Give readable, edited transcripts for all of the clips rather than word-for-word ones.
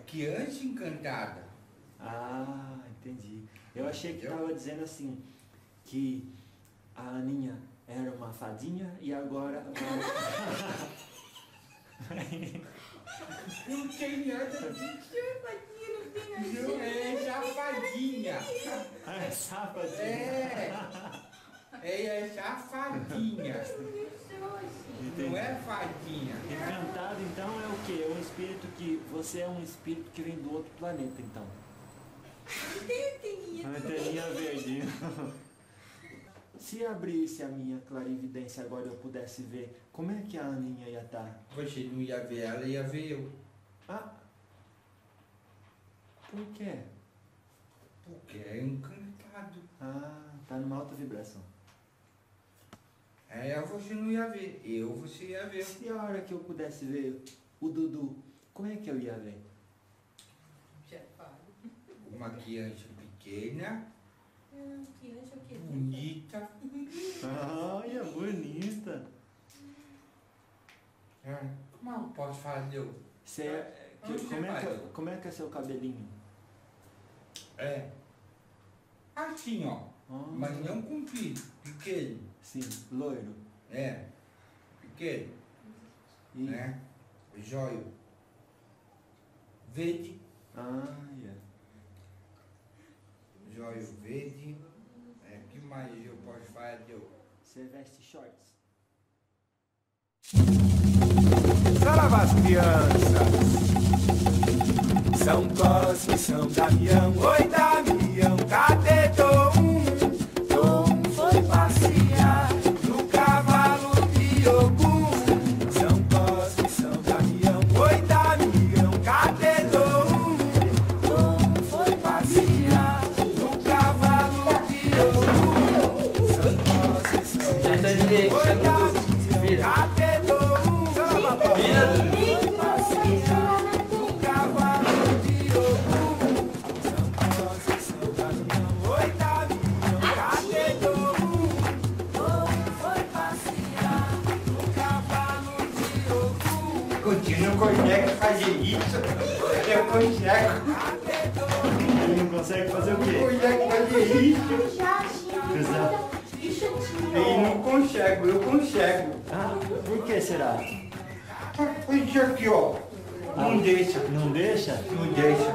criança encantada. Ah, entendi. Eu achei que estava dizendo assim, que a Aninha era uma fadinha e agora... Não tem nada disso. Não é safadinha. É safadinha. É safadinha. Não é fadinha. Encantado, então, é o quê? É um espírito que... Você é um espírito que vem do outro planeta, então. Uma anteninha verde. Se abrisse a minha clarividência agora e eu pudesse ver, como é que a Aninha ia estar? Você não ia ver ela, ia ver eu. Ah, por quê? Porque é encantado. Ah, tá numa alta vibração. Aí você não ia ver, você ia ver. Se a hora que eu pudesse ver o Dudu, como é que eu ia ver? Uma criança pequena, Criança o quê? bonita. Olha, bonita. Como eu posso fazer? Como é que é seu cabelinho? Assim, ó. Mas não comprido, pequeno. Sim, loiro. Pequeno. E... Né? Jóio. Verde. Jóio verde. Que mais eu posso fazer? Você veste shorts? Saravá as crianças. São Cosme, São Damião. Oi, Damião, cadê Tom? Tom foi passear no cavalo de Ogum. São Cosme, São Damião. Oi, Damião, cadê Tom? Tom foi passear no cavalo de Ogum. São Cosme, São Damião. Oi, Damião, cadê Tom? Não consegue fazer isso. Eu consigo. Ele não consegue fazer o quê? Não consegue fazer isso. Ele não consegue, eu consigo. Ah, por que será? Isso aqui, ó. Não deixa. Não deixa? Não deixa.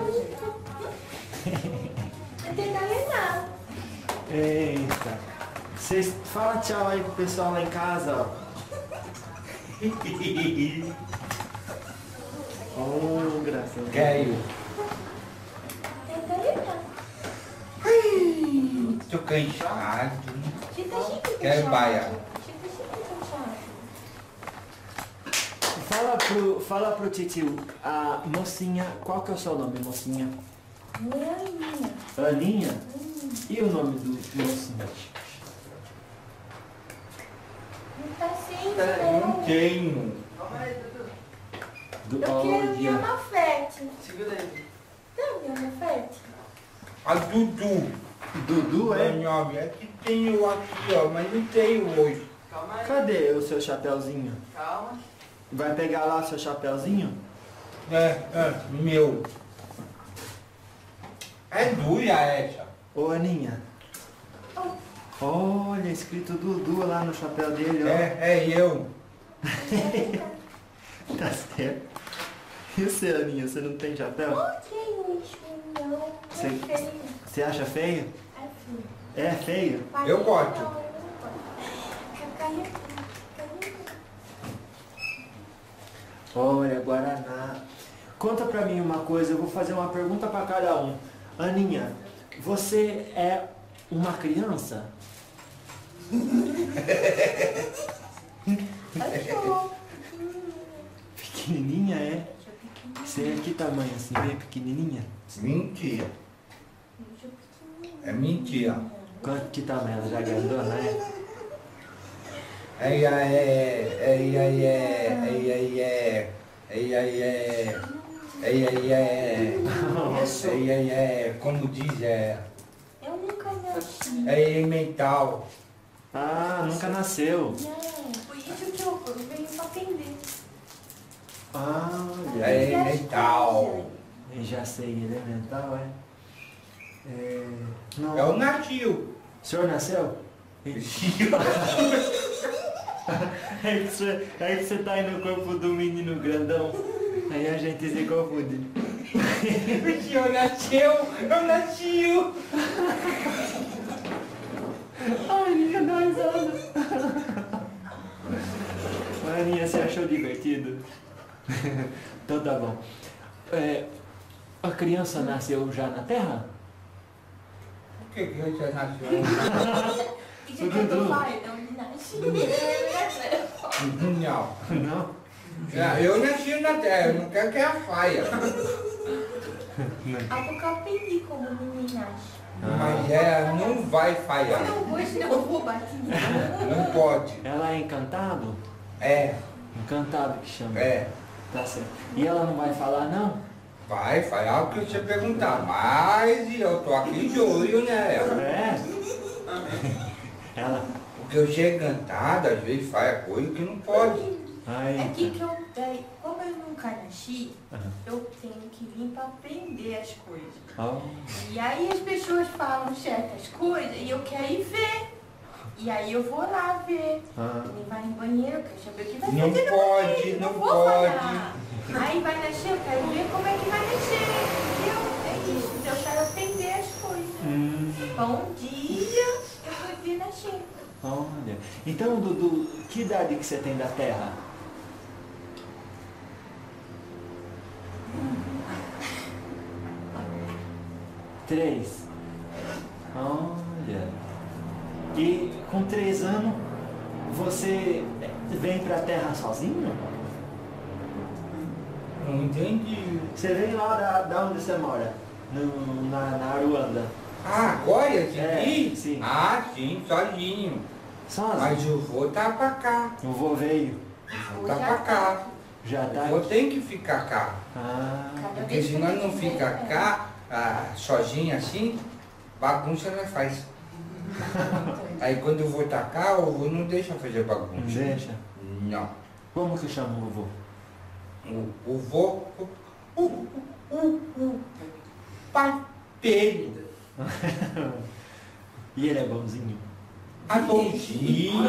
Eita. Vocês falam tchau aí pro pessoal lá em casa, ó. Oh, graças a Deus. Quero. Tô cansado. Quero baiar. Fala pro titio, a mocinha, qual que é o seu nome, mocinha? Aninha. Aninha? E o nome do mocinho? Não tá sem Não tenho. Eu quero minha Mafete. Segura aí. Não, minha Mafete. A Dudu. Dudu, é? É que tenho aqui, ó, mas não tenho hoje. Calma aí. Cadê o seu chapéuzinho? Calma. Vai pegar lá seu chapéuzinho? Meu. É dura essa. Ô, Aninha. Olha, escrito Dudu lá no chapéu dele, ó. É eu. Tá certo. E você, Aninha, você não tem chapéu? Não tenho isso, não. É feio. Você acha feio? É feio. É feio? Eu gosto. Não, eu não gosto. Olha, Guaraná. Conta pra mim uma coisa, eu vou fazer uma pergunta pra cada um. Aninha, você é uma criança? Pequenininha, é? Você é que tamanho assim, bem pequenininha? Mentira. É mentira. Quanto que tamanho? Ela já é grandona, é? Como diz, Eu nunca nasci. é elemental. Ah, nunca nasceu. Não, por isso que eu venho pra aprender. Ah, É elemental. Já sei, elemental, é? Não. É o navio. O senhor nasceu? É que você tá aí no corpo do menino grandão. Aí a gente se confunde. O senhor nasceu, eu nasci. Ai, Aninha, 2 anos. Aninha, você achou divertido? Então tá bom. A criança nasceu já na Terra? Por que você nasceu? E de que eu falo? Então, ele nasce. Não. Não? Eu nasci na terra, eu não quero que ela faia. Ah, porque eu aprendi como menina nasce. Mas ela não vai falhar. Eu não vou, senão eu vou bater nela. Não pode. Ela é encantado? É, Encantado que chama. é. Tá certo. E ela não vai falar não? Vai falhar o que você perguntar. Mas eu tô aqui de olho nela. É? Ela... Porque eu chego encantado, às vezes faz coisa que não pode. Ai, É que eu, como eu nunca nasci, Aham. eu tenho que vir para aprender as coisas. Oh. E aí as pessoas falam certas coisas e eu quero ir ver. E aí eu vou lá ver. Ah. Ele vai no banheiro, eu quero saber o que vai Não fazer no pode, banheiro, não vou pode. falar. Aí vai nascer, eu quero ver como é que vai nascer. Entendeu? É isso, eu quero aprender as coisas. Bom dia, eu vou vir nascer. Olha. Então, Dudu, que idade que você tem da Terra? 3. Olha. E com 3 anos, você vem pra Terra sozinho? Não entendi. Você vem lá da onde você mora? Na Aruanda. Ah, agora esse É, aqui? sim. Ah, sim, sozinho. Sozinho? Mas o vô tá pra cá. O vô veio. O vô tá pra cá. Já tá O vô aqui. tem que ficar cá. Ah, Porque se nós não fica cá, sozinho assim, bagunça nós faz. Aí quando o vô tá cá, o vô não deixa fazer não bagunça. deixa? Não. Como que chama o vô? O vô, o pai dele. E ele é bonzinho? Ah, bonzinho.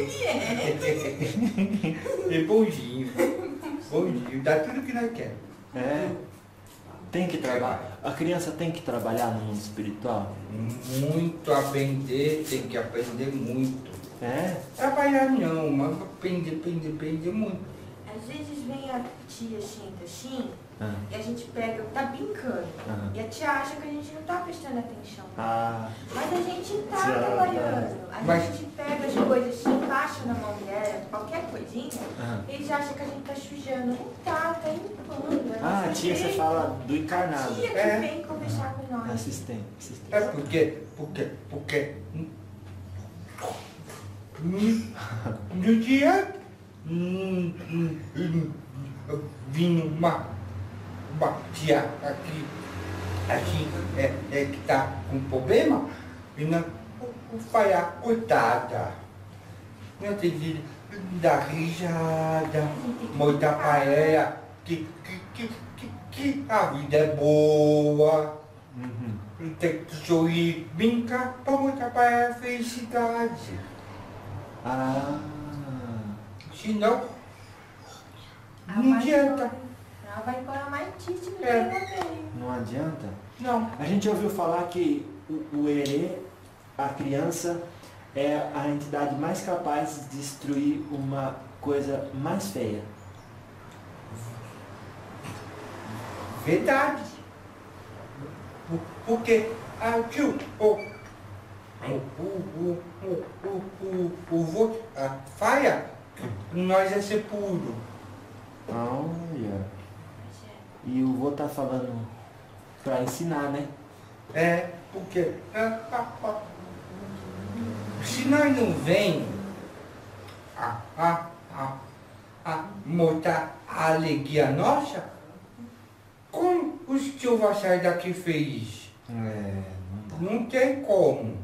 É bonzinho. Bonzinho, dá tudo que nós queremos. É. Tem que trabalhar. A criança tem que trabalhar no mundo espiritual? Muito aprender, tem que aprender muito. É? Trabalhar não, mas aprender muito. Às vezes vem a tia assim, Ah. e a gente pega, tá brincando. Aham. E a tia acha que a gente não tá prestando atenção. Ah, Mas a gente tá Sim, trabalhando. A mas- gente pega as coisas assim, baixa na mão dela, qualquer coisinha, Aham. eles acham que a gente tá sujando. Não tá limpando. É ah, nosso tia, você jeito. fala do A encarnado. tia que É. vem conversar com nós. Assistente. É porque no dia vinha uma tia aqui, assim, que tá com problema, e não falhar, coitada. Não tem de dar risada, mostrar pra ela que a vida é boa. Uhum. Tem que sorrir, brincar para mostrar para ela a felicidade. Ah. Senão, Ela não vai adianta. embora. Ela vai embora mais triste do que É. ela veio. Não adianta? Não. A gente ouviu falar que o Herê, a criança, é a entidade mais capaz de destruir uma coisa mais feia. Verdade. Porque tio, o vô faia, nós é ser puro. Olha. E o vô tá falando pra ensinar, né? É, porque se nós não vem a mostrar a alegria nossa, como os tio vai sair daqui feliz? É, não dá. Não tem como.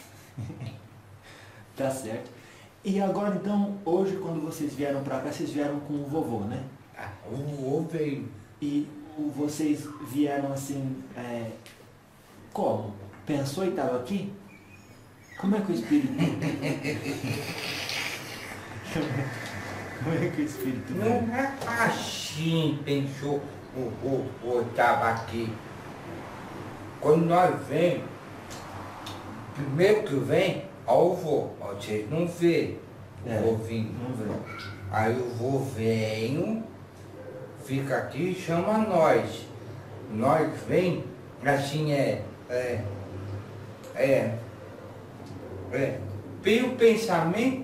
Tá certo. E agora então, hoje quando vocês vieram pra cá, vocês vieram com o vovô, né? O vô veio. E vocês vieram assim, como? Pensou e estava aqui? Como é que o espírito... Como é que o espírito... Não é assim, pensou, estava aqui. Quando nós vem, primeiro que vem, ó o vô, vocês não vê o vô vindo. Não vê. Aí o vô venho, fica aqui e chama nós. Nós vem, assim pelo pensamento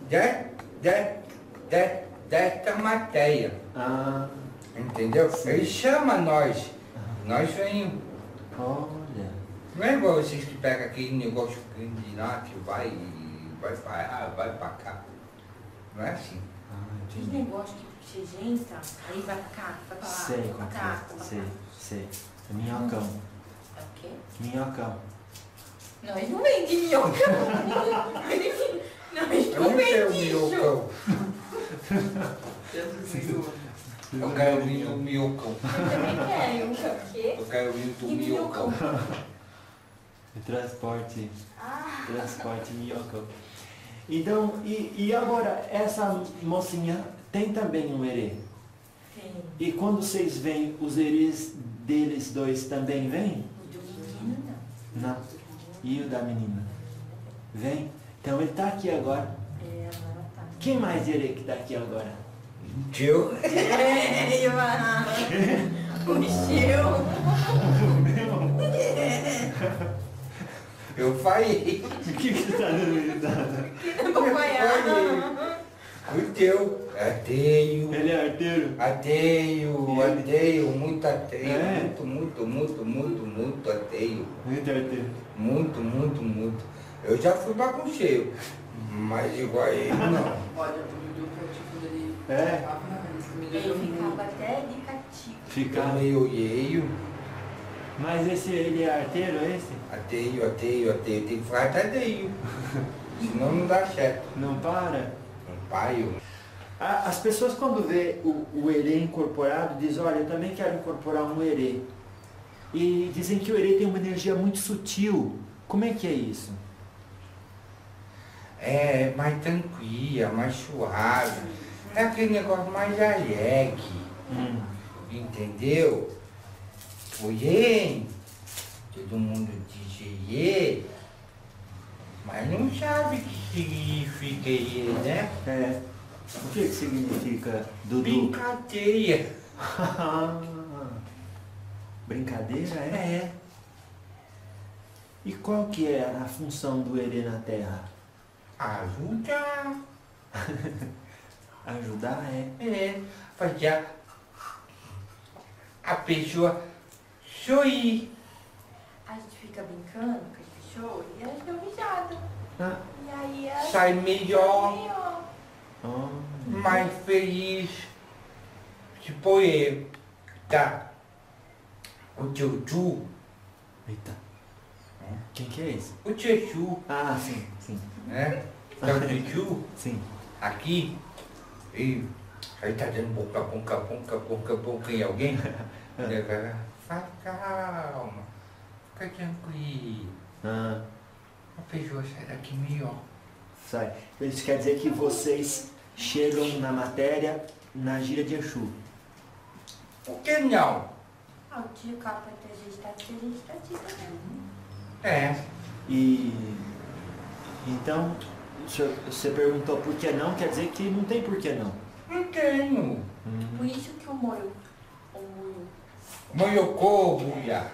desta matéria. Ah, Entendeu? Ele chama nós. Nós venhamos. olha. Não é igual vocês que pegam aquele negócio grande lá, que vai pra cá. Não é assim. Aquele negócio que você entra, aí vai pra cá, vai pra lá, Sei, vai pra cá, vai pra cá. sei. É minhocão. É o quê? Minhocão. Nós não vende minhocão. Nós não Eu não quero vende isso. minhocão. Eu quero vir do minhocão. Eu também quero. O quê? Eu quero vir do Que minhocão. Transporte. Ah, Transporte minhocão. Então, e agora, essa mocinha tem também um herê. tem. E quando vocês veem, os herês deles dois também vêm? O do menino não. Não. E o da menina? Vem? Então ele está aqui agora. É, agora tá. Quem mais herê que está aqui agora? Tio. O Gil. Eu falei. O que você está dando risada? O teu. Ateio. Ele é arteiro? Ateio, muito ateio. É? Muito ateio. Muito arteiro. Muito. Eu já fui bagunceiro, mas igual a ele não. Olha, o meu cativo dele É? ficava na cabeça, me Ele deixou ficava até de cativo. Fica. Meio ieio. Mas ele é arteiro, esse? Ateio. Tem que falar ateio. Senão não dá certo. Não para? Um pai. As pessoas quando vê o herê incorporado dizem, olha, eu também quero incorporar um herê. E dizem que o herê tem uma energia muito sutil. Como é que é isso? É mais tranquila, mais suave. É aquele negócio mais alegre. Entendeu? Oiê, todo mundo diz iê, mas não sabe o que significa iê, né? É. O que significa, Dudu? Brincadeira. Brincadeira, é? É. E qual que é a função do herê na Terra? Ajudar. Ajudar, é? É. Fazer a pessoa sorrir. A gente fica brincando com as pessoas e elas dão risada. Ah, E aí elas Sai melhor, melhor. oh. mais feliz. Tipo ele, tá? O tio, Eita. Quem que é esse? o tio, Ah, sim. né? Tá o tio Sim. aqui e aí tá dando boca em alguém. Faz calma, fica tranquilo. Ah, A pessoa sai daqui melhor. sai. Isso quer dizer que vocês chegam na matéria na gira de Exu. Por que não? Ah, o tio capa que a gente tá aqui também. É. E então, você perguntou por que não, quer dizer que não tem por que não. Não tenho. Por isso que o Moro. Moiocô, buia.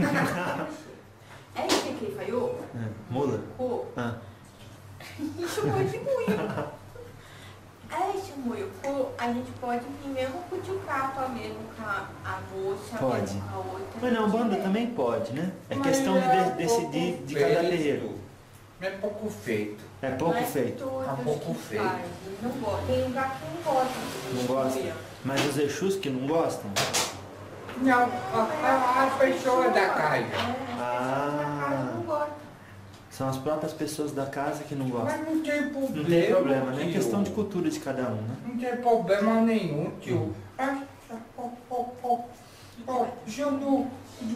É isso que ele falou? Mula? Pô, Ah. isso pode muito. Esse Moiocô, a gente pode vir mesmo com o tio capa, mesmo com a moça, Pode. mesmo com a outra. Mas não, banda também pode, né? É questão de decidir de cada terreiro. É pouco feito. É pouco Não é feito. todos Tá pouco que feito. faz, eles não gostam. Tem lugar que não gosta. Não gosta? Mas os Exus que não gostam? Não, a pessoa da casa. Ah. Não gosta. São as próprias pessoas da casa que não gostam. Mas não tem problema. Não tem problema, né? É tio. questão de cultura de cada um, né? Não tem problema nenhum, tio. se eu não,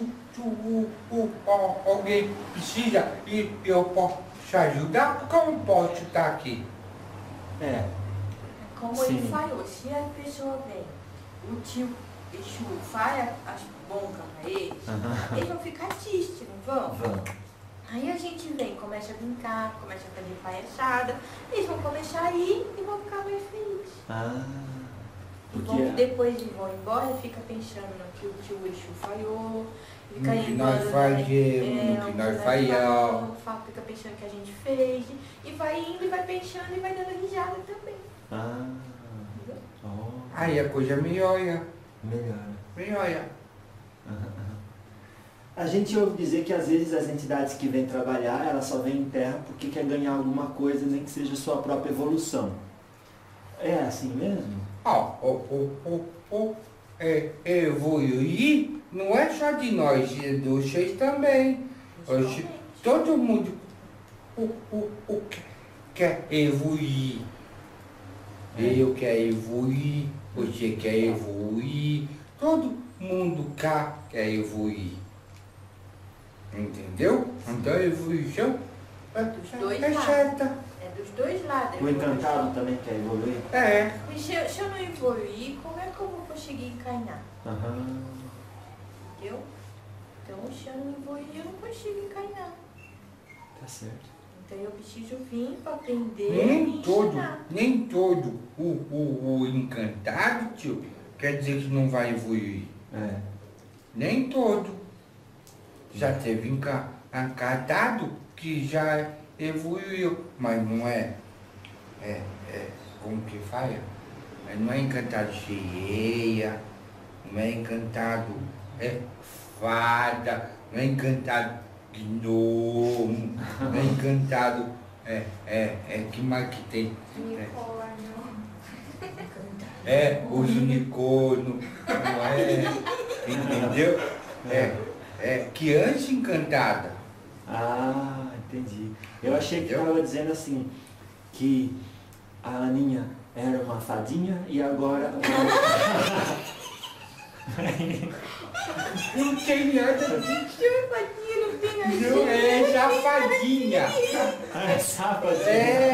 alguém precisa e eu posso te ajudar, como posso estar aqui? É. Como Sim. ele falou, se a pessoa vem, o tio Exu faz as boncas pra eles, eles vão ficar tristes, não vão? Vamos. Aí a gente vem, começa a brincar, começa a fazer palhaçada, eles vão começar a ir e vão ficar mais felizes. E vão, Porque depois eles vão embora, fica pensando no que o tio Exu falhou, fica No que nós lembrando, fazemos, no que nós falhamos. fica pensando o que a gente fez, e vai indo e vai pensando e vai dando risada também. Aí a coisa melhora, Melhor. A gente ouve dizer que às vezes as entidades que vêm trabalhar, elas só vêm em terra porque quer ganhar alguma coisa, nem que seja sua própria evolução. É assim mesmo? Evoluir não é só de nós, é de vocês também. Todo mundo quer evoluir. Eu quero evoluir, você quer evoluir, todo mundo cá quer evoluir. Entendeu? Então a evolução dois é lados. certa. É dos dois lados. O encantado também quer evoluir? É. E se eu não evoluir, como é que eu vou conseguir encarnar? Entendeu? Então, se eu não evoluir, eu não consigo encarnar. Tá certo. Então, eu preciso vir para aprender Nem e todo, ensinar. nem todo o encantado, tio, quer dizer que não vai evoluir. É. Nem todo. Já teve encantado que já evoluiu, mas não é. Como que fala? Não é encantado sereia, não é encantado fada, não é encantado gnomo, não é encantado. Que mais que tem? Unicórnio. Os unicórnios, não é? Entendeu? Criança encantada. Entendi. Eu achei que estava dizendo assim, que a Aninha era uma fadinha e agora... Não tem nada disso. Não tem Não é safadinha. É safadinha.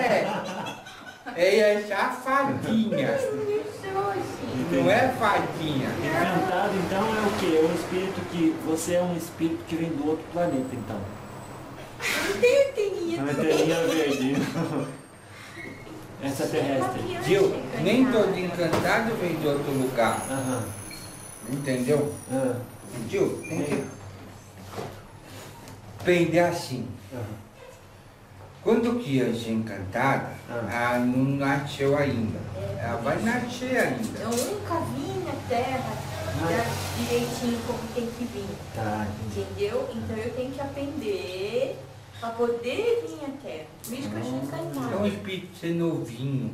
É safadinha. Não é fadinha. Encantado, então, é o quê? É um espírito que... Você é um espírito que vem do outro planeta, então. Não tem anteninha. Uma anteninha verde. Extraterrestre. Gil, nem todo encantado vem de outro lugar. Entendeu? Gil, tem que aprender assim. Quando criança encantada, ela não nasceu ainda. Ela vai nascer ainda. Eu nunca vim na Terra direitinho como tem que vir. Tá, Entendeu? Então eu tenho que aprender para poder vir à Terra. Por isso que eu sou É um encantada. espírito ser novinho.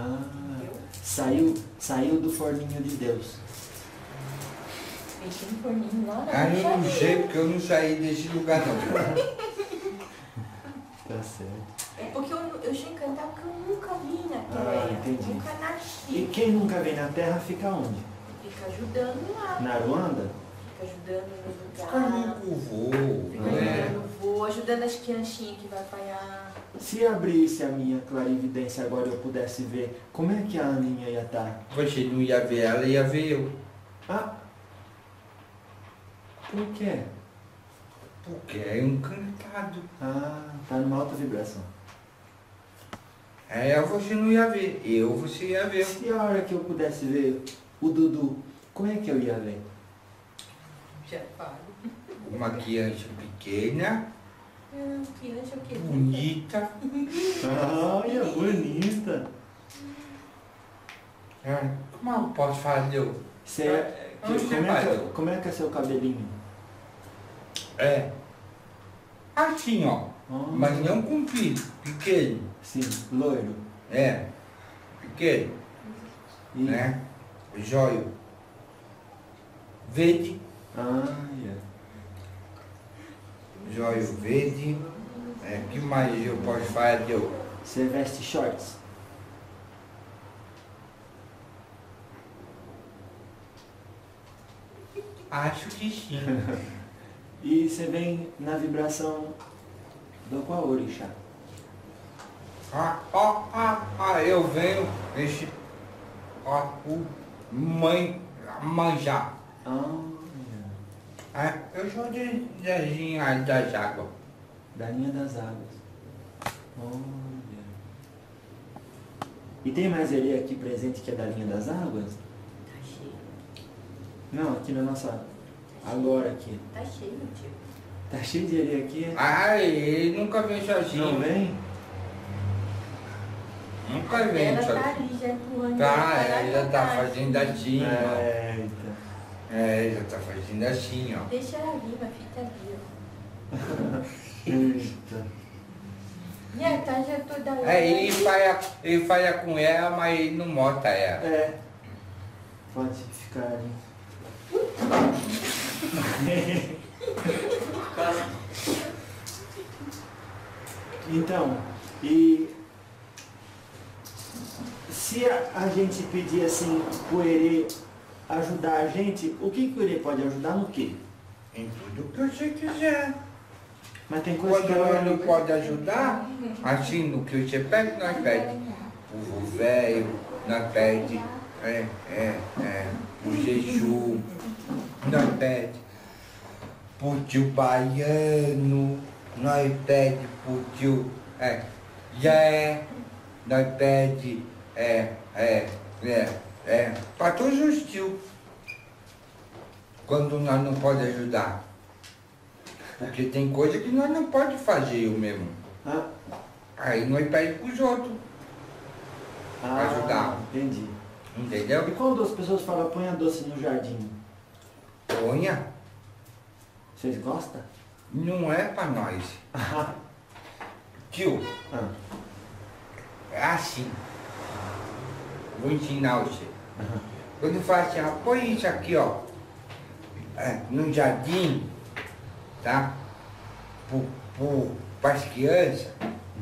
Saiu do forninho de Deus. Deixei um forninho lá na Eu não sei porque eu não saí desse lugar não. Tá certo. É porque eu sou encantada porque eu nunca vim na Terra. Entendi. Nunca E nasci. quem nunca vem na Terra fica onde? Fica ajudando lá. Na Ruanda? Fica ajudando no Fica lugar. no voo. Fica ajudando no voo, ajudando as criancinhas que vai apanhar. Se abrisse a minha clarividência agora eu pudesse ver, como é que a Aninha ia estar? Você não ia ver ela, ia ver eu. Por quê? Porque é encantado. Tá numa alta vibração. Você não ia ver. Você ia ver. Se a hora que eu pudesse ver o Dudu, como é que eu ia ver? Já falo. Uma criança pequena, Criança o quê? bonita. Olha, bonita. Como eu posso fazer? Como é que é seu cabelinho? Assim, ó. Mas não comprido, pequeno. Sim, loiro. Pequeno, E... né? Jóio. Verde. Jóio verde. Que mais eu posso fazer? Você veste shorts? Acho que sim. E você vem na vibração do qual orixá? Eu venho, esse, o mãe manjar. Eu sou de linha das águas. Da linha das águas. Olha. E tem mais ele aqui presente que é da linha das águas? Tá cheio. Não, aqui na nossa... Agora aqui. Tá cheio, tio. Tá cheio de ele aqui? Ele nunca vem sozinho. Não vem? Nunca vem Ela sozinho. tá ali, já empurrando. Tá, ela pra ela lá tá atrás. fazendo assim, ó. Eita. Já tá fazendo assim, ó. Deixa ela vir, minha filha tá ali, ó. Eita. Minha tá já toda hora. Ele falha com ela, mas ele não mata ela. É. Pode ficar ali. Então, e se a gente pedir assim pro Herê ajudar a gente, o que o Herê pode ajudar no quê? Em tudo que você quiser. Mas tem coisa Quando que ela ela não pode ajudar, assim, no que você pede, nós pede. O velho, nós pede. O Jejum, nós pede. Pro tio Baiano, nós pede pro tio Zé, nós pede para todos os tios. Quando nós não podemos ajudar. Porque tem coisa que nós não podemos fazer eu mesmo. Aí nós pedimos pros outros. Pra ajudar. Entendi. Entendeu? E quando as pessoas falam põe a doce no jardim, Ponha, vocês gostam? não é pra nós. Tio, é assim. Vou ensinar você. Quando fala assim, põe isso aqui, ó, no jardim, tá? Para as crianças,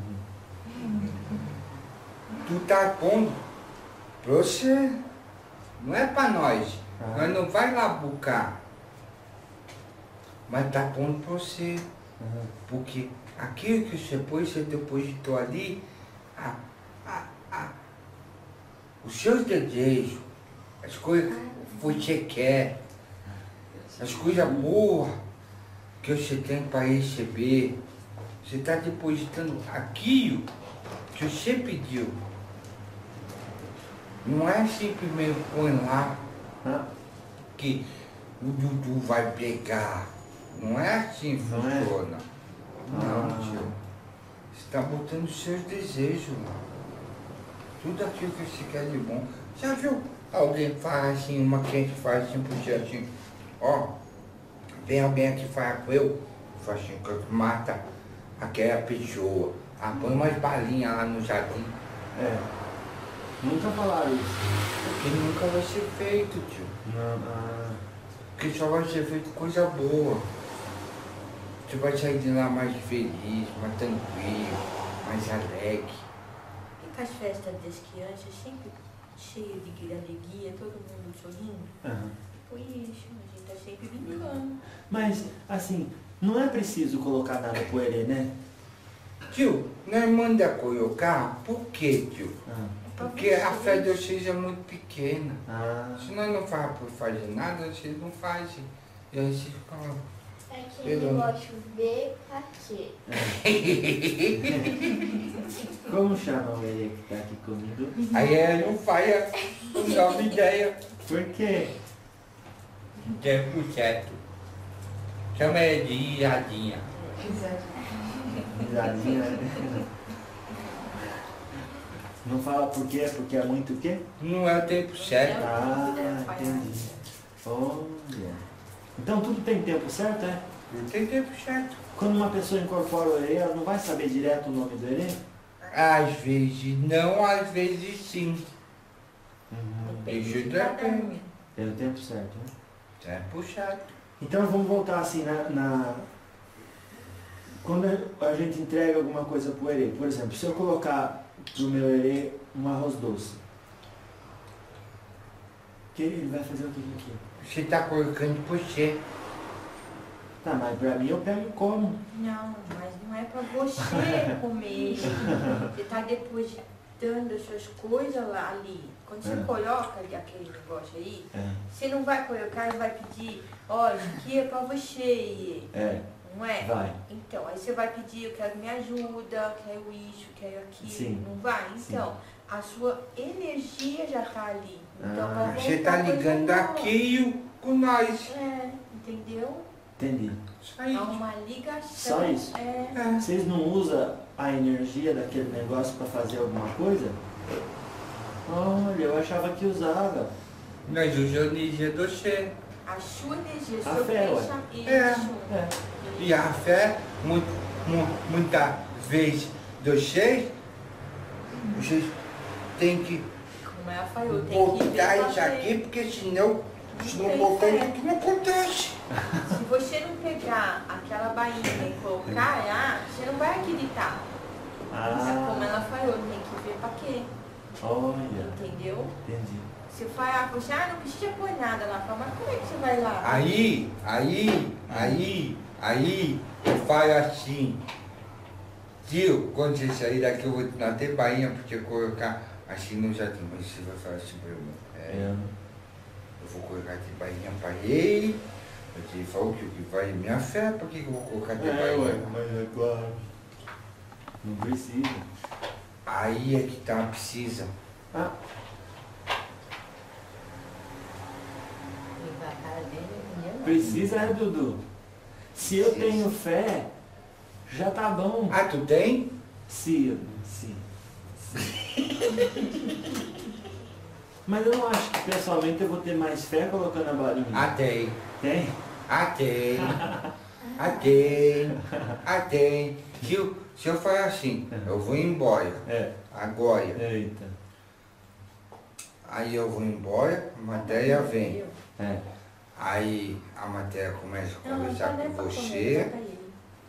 tu tá pondo pra você, não é pra nós. Nós não vai lá buscar, mas tá pondo pra você. Porque aquilo que você pôs, você depositou ali, os seus desejos, as coisas que você quer, as coisas boas que você tem para receber, você está depositando aquilo que você pediu. Não é simplesmente põe lá que o Dudu vai pegar. Não é assim que funciona. Não, tio. Você está botando os seus desejos lá. Tudo aquilo que você quer de bom. Já viu alguém faz assim, uma cliente faz assim pro dia assim, ó, vem alguém aqui falar com eu, faz assim, mata aquela pessoa, põe umas balinhas lá no jardim. Nunca falaram isso. Porque nunca vai ser feito, tio. Porque só vai ser feito coisa boa. Você vai sair de lá mais feliz, mais tranquilo, mais alegre. Fica as festas das crianças sempre cheias de alegria, todo mundo sorrindo. Por isso, a gente tá sempre brincando. Mas, assim, não é preciso colocar nada pro Herê, né? Tio, nós manda colocar, por quê, tio? Porque a fé de vocês é muito pequena. Se nós não fazer nada, vocês não fazem. E aí vocês ficam... É que ele gosta de ver patê. Como chama o Herê que tá aqui comigo? Aí ela não faz a nova ideia. Por quê? Tempo certo. Chama ela de iradinha. Risadinha, né? Não fala por quê? Porque é muito o quê? Não é o tempo certo. Entendi. Olha. Então tudo tem tempo certo, é? Não tem tempo certo. Quando uma pessoa incorpora o Herê, ela não vai saber direto o nome do Herê? Às vezes não, às vezes sim. Isso depende. Tem o tempo certo, né? Tempo certo. Então vamos voltar assim quando a gente entrega alguma coisa pro Herê. Por exemplo, se eu colocar pro meu Herê um arroz doce, ele vai fazer o que aqui? Você tá colocando por você. Tá, mas pra mim eu pego e como. Não, mas não é pra você comer. Você tá depositando as suas coisas lá ali. Quando você coloca ali aquele negócio aí, você não vai colocar e vai pedir, ó, isso aqui é pra você. Não é? Vai. Então, aí você vai pedir, eu quero me ajuda, quero isso, quero aquilo. Sim. Não vai? Então, a sua energia já tá ali. Então, pra Você voltar tá coisa ligando boa. aqui com nós. É, entendeu? Entendi. Só Há isso. uma ligação. Só isso? É. Vocês não usam a energia daquele negócio pra fazer alguma coisa? Olha, eu achava que usava. Nós usamos a energia do você. A sua energia, A seu fé, ué. pensamento. É. E a fé, muitas vezes, vocês têm que Como é a Faiô, tem que ver botar com a isso fé. aqui, porque senão, se não tem botar fé. isso aqui, não acontece. Se você não pegar aquela bainha e colocar lá, você não vai acreditar. É como ela falou, tem que ver pra quê. Olha, Entendeu? entendi. Se o Faiá fosse, não precisa pôr nada lá, fala, mas como é que você vai lá? Aí, eu falo assim, tio, quando você sair daqui eu vou te dar até bainha pra você colocar assim no jardim. Mas você vai falar assim pra mim, eu vou colocar até bainha pra ele, porque ele falou que o que vai é minha fé, por que eu vou colocar até bainha? mas é claro. Não precisa. Aí é que tá, precisa. Precisa, é, Dudu? Se eu tenho fé, já tá bom. Ah, tu tem? Sim. Mas eu não acho que pessoalmente eu vou ter mais fé colocando a balinha. Tem. Tem? Tem. Se eu falar assim, eu vou embora, agora, Eita. aí eu vou embora, a matéria vem. É. Aí a matéria começa a Não, conversar não é com pra você, comer, bota ele.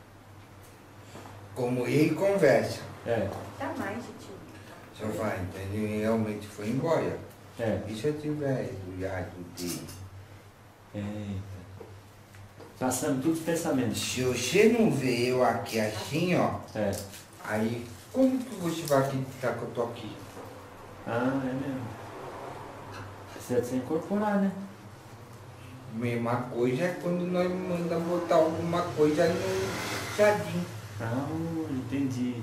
como ele conversa. Dá mais, tio. Se eu falar, entendeu? Ele realmente foi embora. É. E se eu tiver do lado dele? Eita. Passando todos os pensamentos. Se você não vê eu aqui assim, ó, aí como que você vai acreditar que eu tô aqui? Ah, é mesmo. Precisa se incorporar, né? Mesma coisa é quando nós mandamos botar alguma coisa no jardim. Entendi.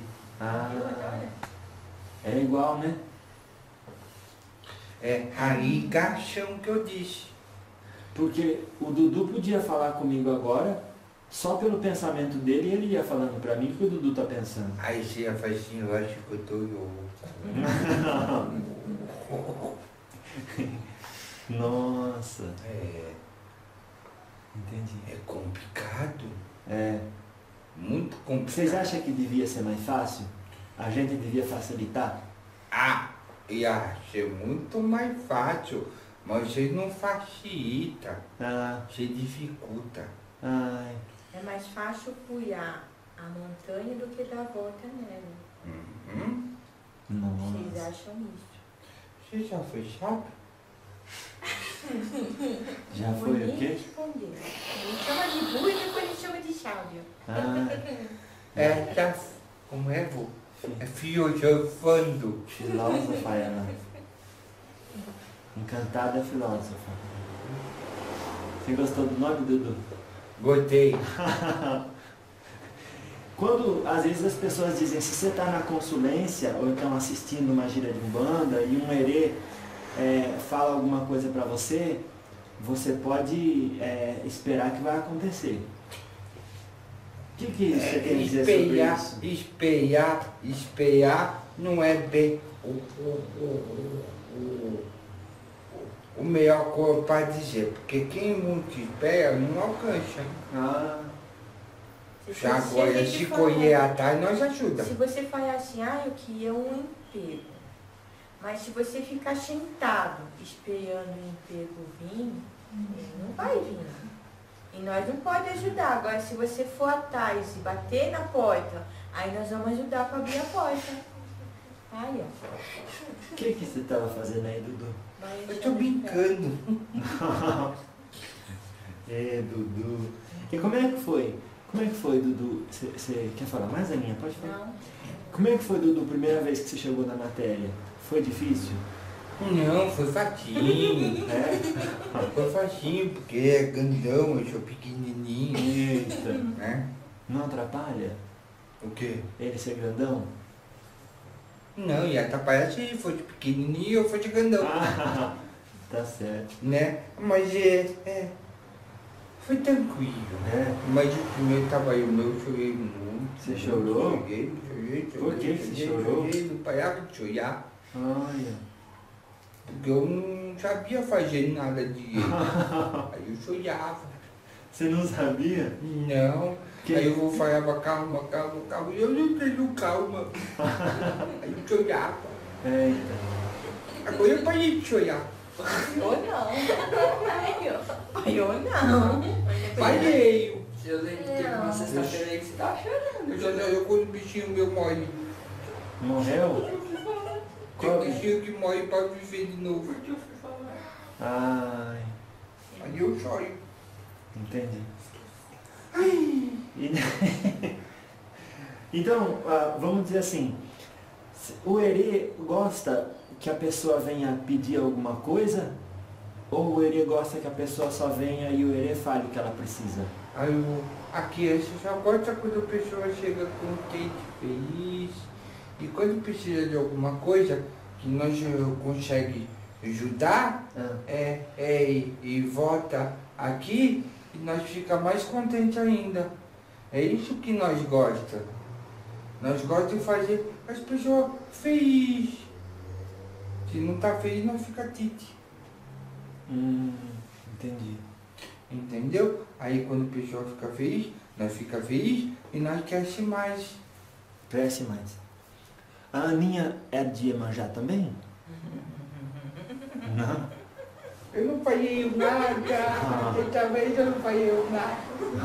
É igual, né? É a ligação que eu disse. Porque o Dudu podia falar comigo agora, só pelo pensamento dele, e ele ia falando pra mim o que o Dudu tá pensando. Aí você ia fazer assim, eu acho que eu tô louco. Nossa. Entendi. É complicado. Muito complicado. Vocês acham que devia ser mais fácil? A gente devia facilitar? Ia ser muito mais fácil, mas vocês não facilitam, você dificulta. É mais fácil pular a montanha do que dar a volta nela. Vocês Nossa. acham isso? Você já foi chato? Já Não foi vou nem o quê? responder. Ele chama de burro e depois ele chama de sábio. Já, como é, vô? É filosofando. Filósofa ela. Encantada filósofa. Você gostou do nome, Dudu? Gostei. Quando às vezes as pessoas dizem, se você está na consulência ou então assistindo uma gira de umbanda e um herê fala alguma coisa para você, você pode esperar que vai acontecer. O que você quer dizer sobre isso? Espelhar não é bem o melhor coisa para dizer, porque quem muito espera não alcança. Já agora, se colher atrás, nós ajuda. Se você falar assim, eu queria um emprego, mas se você ficar sentado esperando o emprego vir, ele não vai vir. E nós não podemos ajudar. Agora, se você for atrás e bater na porta, aí nós vamos ajudar para abrir a porta. Aí, ó. O que você estava fazendo aí, Dudu? Eu tô brincando. É, Dudu. E como é que foi? Como é que foi, Dudu? Você quer falar mais, Aninha? Pode falar. Não. Como é que foi, Dudu, a primeira vez que você chegou na matéria? Foi difícil? Não, foi fatinho. É? Foi facinho, porque é grandão, eu sou pequenininho, Eita. né? Não atrapalha O quê? ele ser grandão? Não, ia atrapalhar se fosse pequenininho ou fosse grandão, Ah, tá certo. né? Mas foi tranquilo. É. Mas o primeiro trabalho meu, eu chorei muito. Você chorou? Chorei. Por que você chorou? Chorei, não parava de chorar. Olha. Porque eu não sabia fazer nada direito. Aí eu chorava. Você não sabia? Não. Que? Aí eu falava calma, e eu não tenho calma. Aí eu chorava. Eita. Agora eu parei de chorar. Eu não. Eu não. Parei. Eu lembro que teve uma sexta-feira aí que você tava chorando. Eu já eu quando o bichinho meu morre. Morreu? Tem Qual? bichinho que morre para viver de novo. Ai, Aí eu choro. entendi. E- Então, vamos dizer assim, o herê gosta que a pessoa venha pedir alguma coisa? Ou o herê gosta que a pessoa só venha e o herê fale o que ela precisa? Aí aqui a gente só gosta quando a pessoa chega contente, feliz. E quando precisa de alguma coisa que nós consegue ajudar, e volta aqui e nós fica mais contente ainda. É isso que nós gosta. Nós gostamos de fazer as pessoas felizes. Se não tá feliz, nós fica triste. Entendi. Entendeu? Aí quando a pessoa fica feliz, nós fica feliz e nós queremos mais. Cresce mais. A Aninha é de Iemanjá também? Não? Eu não falhei nada. Dessa vez eu não falhei nada.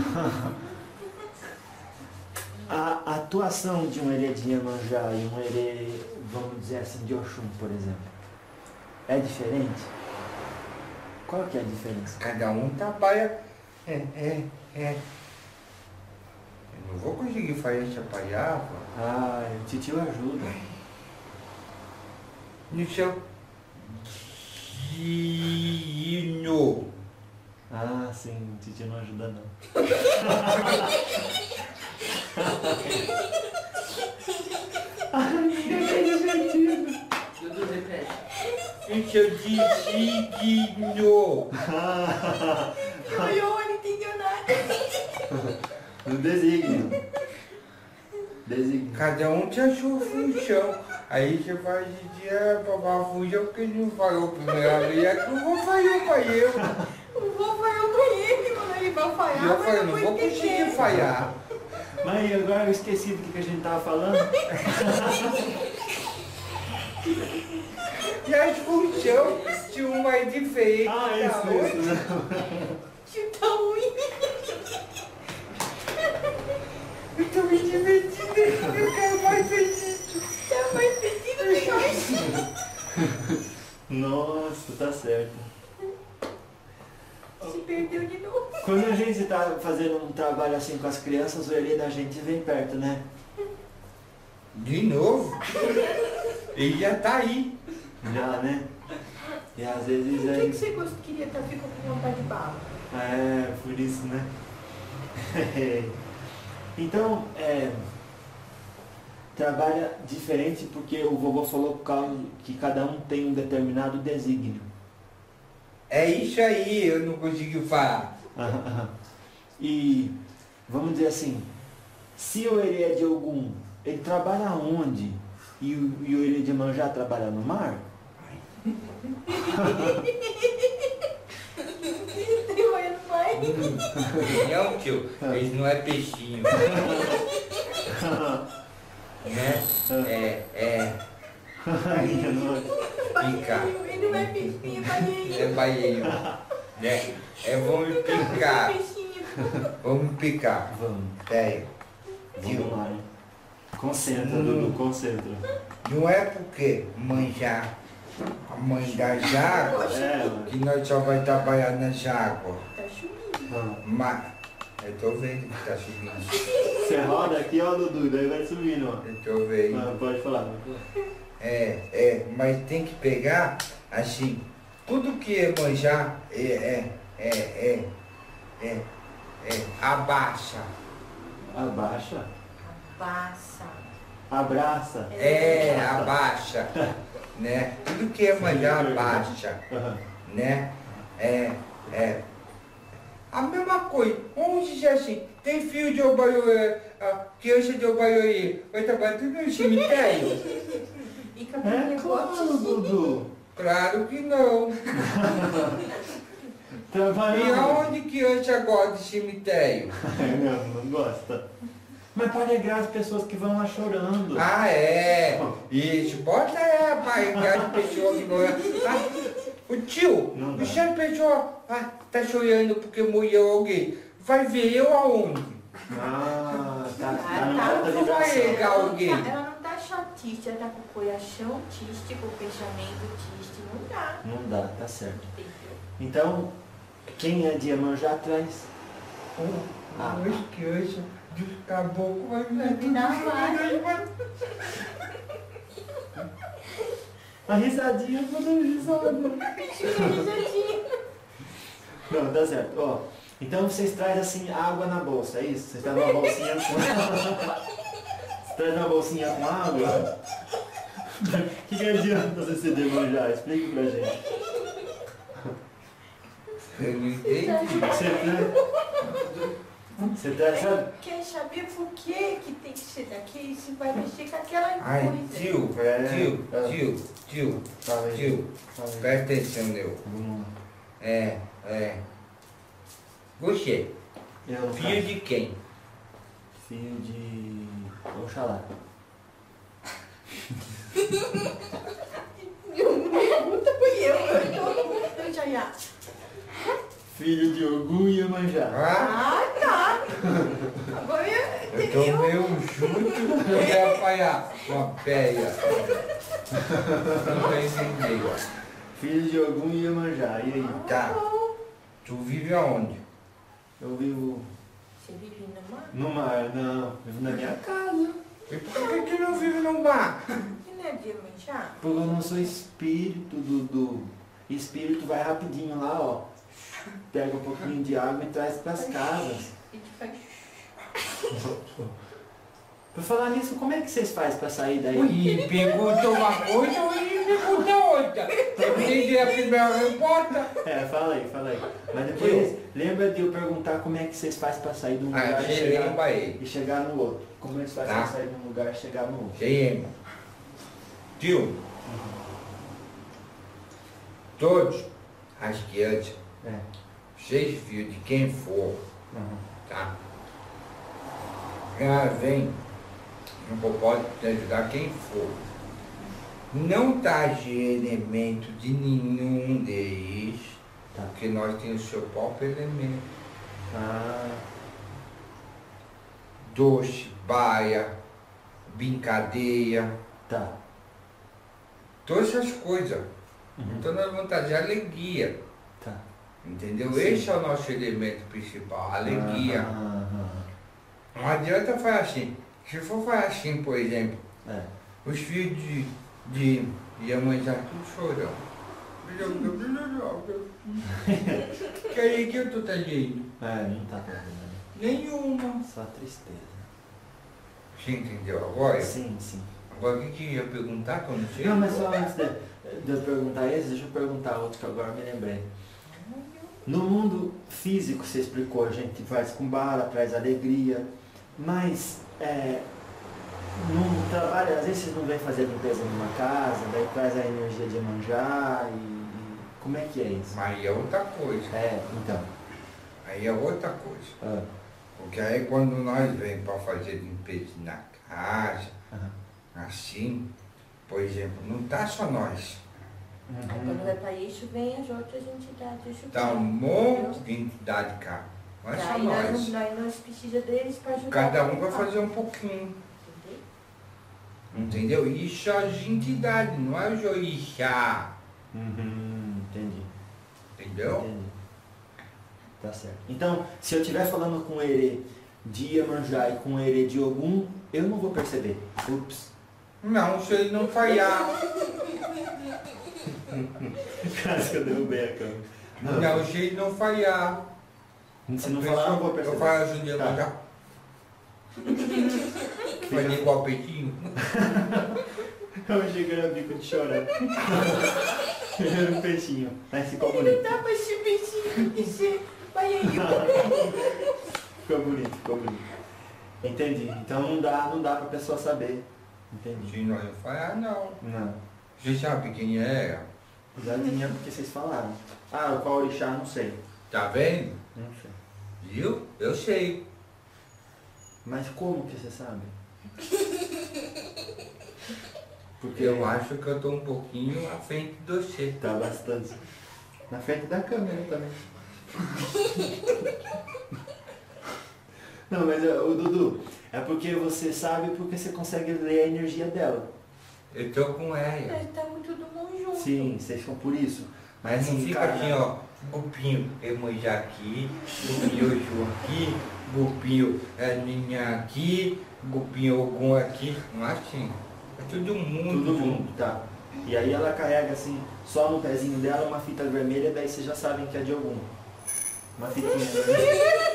A atuação de um herê de Iemanjá e um herê, vamos dizer assim, de Oxum, por exemplo, é diferente? Qual que é a diferença? Cada um trabalha. Eu não vou conseguir fazer essa palavra. Ah, o titio ajuda. No seu signo. Ah, sim, o titio não ajuda não. Dudu, repete. No seu signo. Eu não entendeu nada. No desígnio. Desígnio. Cada um tem a sua função. Aí você faz de dia pra função porque não falou primeira vez. É que eu vou falhar pra eu. O vô falhou com ele, quando ele vai falhar. E eu mas falei, não vou entender. conseguir falhar. Mas agora eu esqueci do que a gente tava falando. E as funções de uma é diferente da outra. Chuta ruim. Eu tô me divertindo, eu quero mais feliz. Tá mais pedido que Nossa, tá certo. se perdeu de novo. Quando a gente tá fazendo um trabalho assim com as crianças, o herê da gente vem perto, né? De novo? Ele já tá aí. Já, né? E às vezes O que aí... você queria estar ficando com vontade de bala? É, por isso, né? Então, trabalha diferente porque o vovô falou por causa que cada um tem um determinado desígnio. É isso aí, eu não consegui falar. E, vamos dizer assim, se o herê é de Ogum, ele trabalha onde? E o herê de Iemanjá trabalha no mar? Tem olho no mar. Não, tio, eles não é peixinho. Né? Pica. Ele não é peixinho, É baiano. Né? Vamos picar. Vamos picar. Vamos. Peraí. Vamos lá, hein? Concentra, Dudu, concentra. Não é porque manjar a mãe das águas É, que nós só vai trabalhar nas águas. Tá chovendo. Mas eu tô vendo que tá subindo. Você roda aqui, ó, Dudu, daí vai subindo, ó. Eu tô vendo. Ah, pode falar. Mas tem que pegar, assim, tudo que é manjar abaixa. Abaixa. Abaixa. Abraça. Abaixa, né? Tudo que é manjar abaixa, né? A mesma coisa, vamos dizer assim, tem fio de Obaiô, criança de Obaiô, vai trabalhar tudo no cemitério? E cabelinho Claro, Dudu. Claro que não. E Trabalhando. aonde criança gosta de cemitério? Não gosta. Mas para alegrar as pessoas que vão lá chorando. Ah, isso, bota para as pessoas que não é. O tio, Não dá. se a pessoa tá chorando porque morreu alguém, vai ver eu aonde? Tá Ah, na alta não vai vibração. ligar alguém. Ela não tá só triste, ela tá com o coração triste, com o pensamento triste. Não dá. Não dá, tá certo. Entendeu? Então, quem é de Iemanjá traz? As crianças dos caboclos vai ver Não vai. A risadinha, vou dar risada. Não, tá certo. Ó, então vocês trazem assim água na bolsa, é isso? Vocês trazem uma bolsinha com Você traz uma bolsinha com água? O que adianta você ser de Iemanjá? Explica pra gente. Eu não entendi. Você traz, sabe? Quer saber por que tem que ser daqui? Isso vai mexer com aquela Ai, coisa. tio, Fala aí. tio, Fala aí. presta atenção, meu. Vamos lá. Você, Eu não filho de quem? Filho de Oxalá. Pergunta fui eu já ia. Filho de Ogum e Iemanjá. Ah, Tá. Agora eu eu entendeu? tomei um chute e ia apanhar uma peia. Não entendi. Filho de Ogum e Iemanjá. E aí? Tá. Tu vive aonde? Eu vivo Você vive no mar? no mar, não. Eu vivo na minha casa. E por que tu não vive no mar? Você não é de manchar? Porque eu não sou espírito do... Espírito vai rapidinho lá, ó. Pega um pouquinho de água e traz pras casas. E te faz... Por falar nisso, como é que vocês fazem pra sair daí? Ui, perguntou uma coisa e pergunta outra. Eu entendi a primeira resposta. Fala aí. Mas depois, lembra de eu perguntar como é que vocês fazem pra sair de um lugar e chegar no outro. Como é que vocês fazem Tá. pra sair de um lugar e chegar no outro? Sim. Tio, todos as crianças, 6 filhos de quem for, tá? Ela vem no pode te ajudar quem for. Não traz elemento de nenhum deles, Tá. porque nós temos o seu próprio elemento. Doce, baia, brincadeira, Tá. todas essas coisas. Então nós vamos trazer alegria. Tá. Entendeu? Sim. Esse é o nosso elemento principal, a alegria. Não adianta falar assim. Se for falar assim, por exemplo, os filhos de Iemanjá tudo chorão. Que aí que eu tô trazendo? Não tá fazendo. Nenhuma. Só tristeza. Você entendeu agora? Sim. Agora o que ia perguntar que eu não sei? Não, mas só antes de eu perguntar esse, deixa eu perguntar outro que agora me lembrei. No mundo físico, você explicou, a gente faz com bala, traz alegria, mas no trabalho, às vezes vocês não vêm fazer limpeza numa casa, daí traz a energia de Iemanjá e como é que é isso? Mas aí é outra coisa. Então. Aí é outra coisa. Porque aí quando nós vem para fazer limpeza na casa, assim, por exemplo, não tá só nós. Quando vai para isso, vem as outras entidades. Tá um monte de entidade cá. Não é só Aí nós. nós precisamos deles para ajudar. Cada um vai fazer um pouquinho. Entendeu? Isso é as entidades, não é o orixá. Entendi. Entendeu? Tá certo. Então, se eu estiver falando com o herê de Iemanjá e com o herê de Ogum, eu não vou perceber. Ups. Não, se ele não falhar. Quase que eu derrubei a câmera. Não, se ele não falhar. Se não falar, eu não vou perceber. Eu falo assim de Iemanjá. Falei igual peitinho. Eu cheguei a bico de chorando. Era um peixinho. Mas ficou Ele bonito. não dá pra esse bichinho dizer, vai aí. Ficou bonito, ficou bonito. Entendi. Então não dá pra pessoa saber. Entendi. Se nós não falhar, não. Não. Você sabe quem é? Já tinha porque vocês falaram. Ah, qual orixá, não sei. Tá vendo? Não sei. Viu? Eu sei. Mas como que você sabe? Porque Eu acho que eu tô um pouquinho à frente de você. tá bastante. Na frente da câmera também. Não, mas o Dudu, é porque você sabe porque você consegue ler a energia dela. Eu tô com ela. Nós estamos todo mundo junto. Sim, vocês ficam por isso. Mas não fica cara, assim, ó. Grupinho Iemanjá aqui, grupinho Oxum aqui, grupinho Ninha aqui, grupinho Ogum aqui. Não é assim. É todo mundo. Todo mundo, tá. E aí ela carrega assim, só no pezinho dela uma fita vermelha, daí vocês já sabem que é de algum. Uma fitinha vermelha.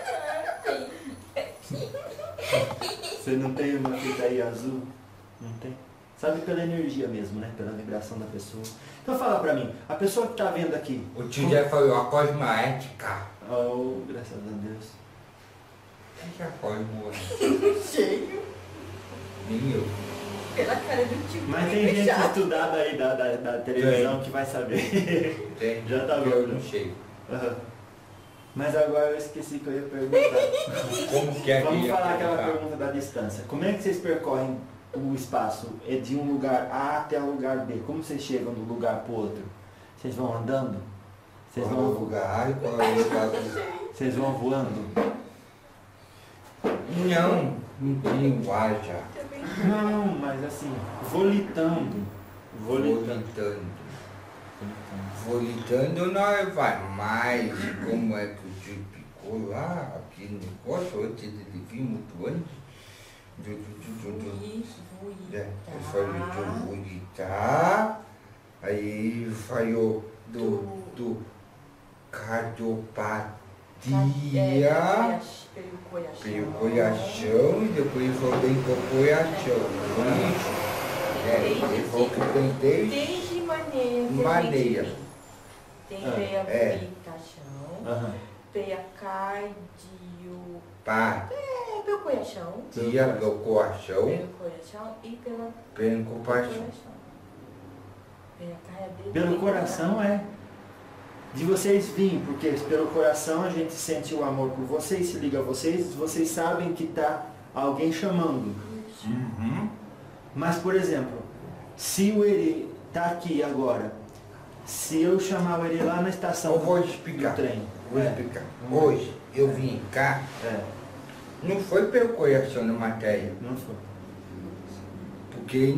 Você não tem uma fita aí azul? Não tem? Sabe pela energia mesmo, né? Pela vibração da pessoa. Então fala pra mim, a pessoa que tá vendo aqui. O tio já falou, a cosmoética. Oh, graças a Deus. Já foi boa. Cheio. Nem eu. Pela cara do tipo. Mas tem gente estudada aí da televisão que vai saber. Tem. Já tá Eu vendo. não sei. Aham. Mas agora eu esqueci que eu ia perguntar. Como que é que Vamos ia falar aquela perguntar? pergunta da distância. Como é que vocês percorrem o espaço de um lugar A até o lugar B? Como vocês chegam do lugar para o outro? Vocês vão andando? Vocês Qual é o vão, lugar e qual é o lugar do... vocês vão voando? Não tem guarda. Não, mas assim, volitando. Volitando nós vai mais. Como é que o tio ficou lá? Aquele negócio antes dele vir muito antes. Eu falei de volitar. Aí falou do cardiopatia. Pelo coração e depois foi bem com o coração. Ele falou que tem Desde maneira. Tem veia vegetação, Aham. veia cardio... Pá, pelo coração. tia pelo coração, Pelo coração e pela pelo compaixão. coração. Veia cardio... Pelo coração é de vocês virem, porque pelo coração a gente sente o amor por vocês, se liga a vocês, vocês sabem que tá alguém chamando. Uhum. Mas, por exemplo, se o Herê tá aqui agora, se eu chamar o Herê lá na estação Eu vou do explicar. trem, Vou explicar. Hoje eu vim cá, não foi pelo coração da matéria, não foi. porque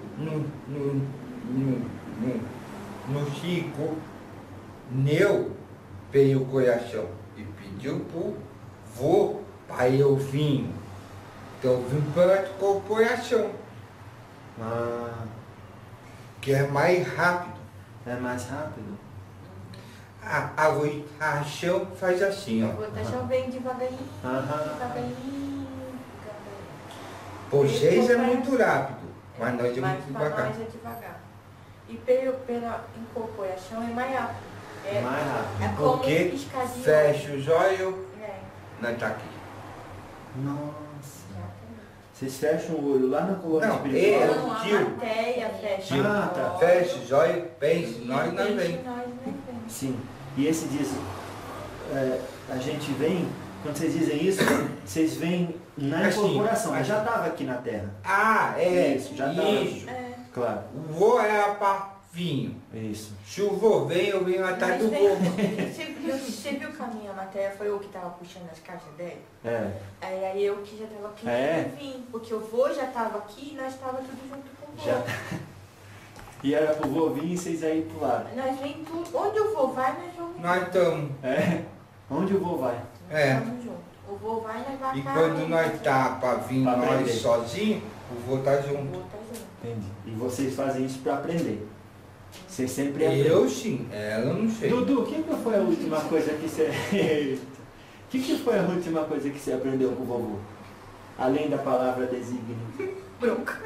no Chico, neu pelo coração e pediu pro vô para eu vir. Então eu vim pela corporação, Ah, que é mais rápido. é mais rápido? A votação faz assim, ó. Votação vem devagarinho, Aham. devagarinho. Vocês é muito rápido, mas nós é Mas muito para devagar. nós é devagar. E pela incorporação é mais rápido. É, Mais rápido. é como Porque escadinha. fecha os olhos, É, nós tá aqui. Nossa. exatamente. Vocês fecham o olho lá na coluna Não, espiritual? eu- Não, a tio. matéria fecha. Tio, Ah, tá. fecha os olhos, pensa, E nós não pensa, vem. nós não vem. Sim. E esse diz, a gente vem, quando vocês dizem isso, vocês vêm na Assim, incorporação, mas assim. já estava aqui na Terra. Ah, é, Isso, já tá. isso. É, Claro. O vô é a pavinho. Isso. Se o vô vem, eu venho atrás mas do vem- vô. você viu que a minha matéria foi eu que tava puxando as caixas dele? É. Aí eu que já tava querendo É? vir, porque o vô já tava aqui e nós tava tudo junto com o vô. Já. E era pro vô vir e vocês aí pro lado. Nós vem tudo, onde o vô vai, nós vamos. Nós estamos. É. Onde o vô vai? É. Vamos junto. O vô vai levar E a quando carne, nós tá pra vir Pra nós aprender. sozinhos, o vô tá O junto. vô tá junto. Entendi. E vocês fazem isso para aprender. Vocês sempre aprendem. Eu sim, ela não sei. Dudu, o que foi a última coisa que você... O que foi a última coisa que você aprendeu com o vovô? Além da palavra desígnio. Bronca.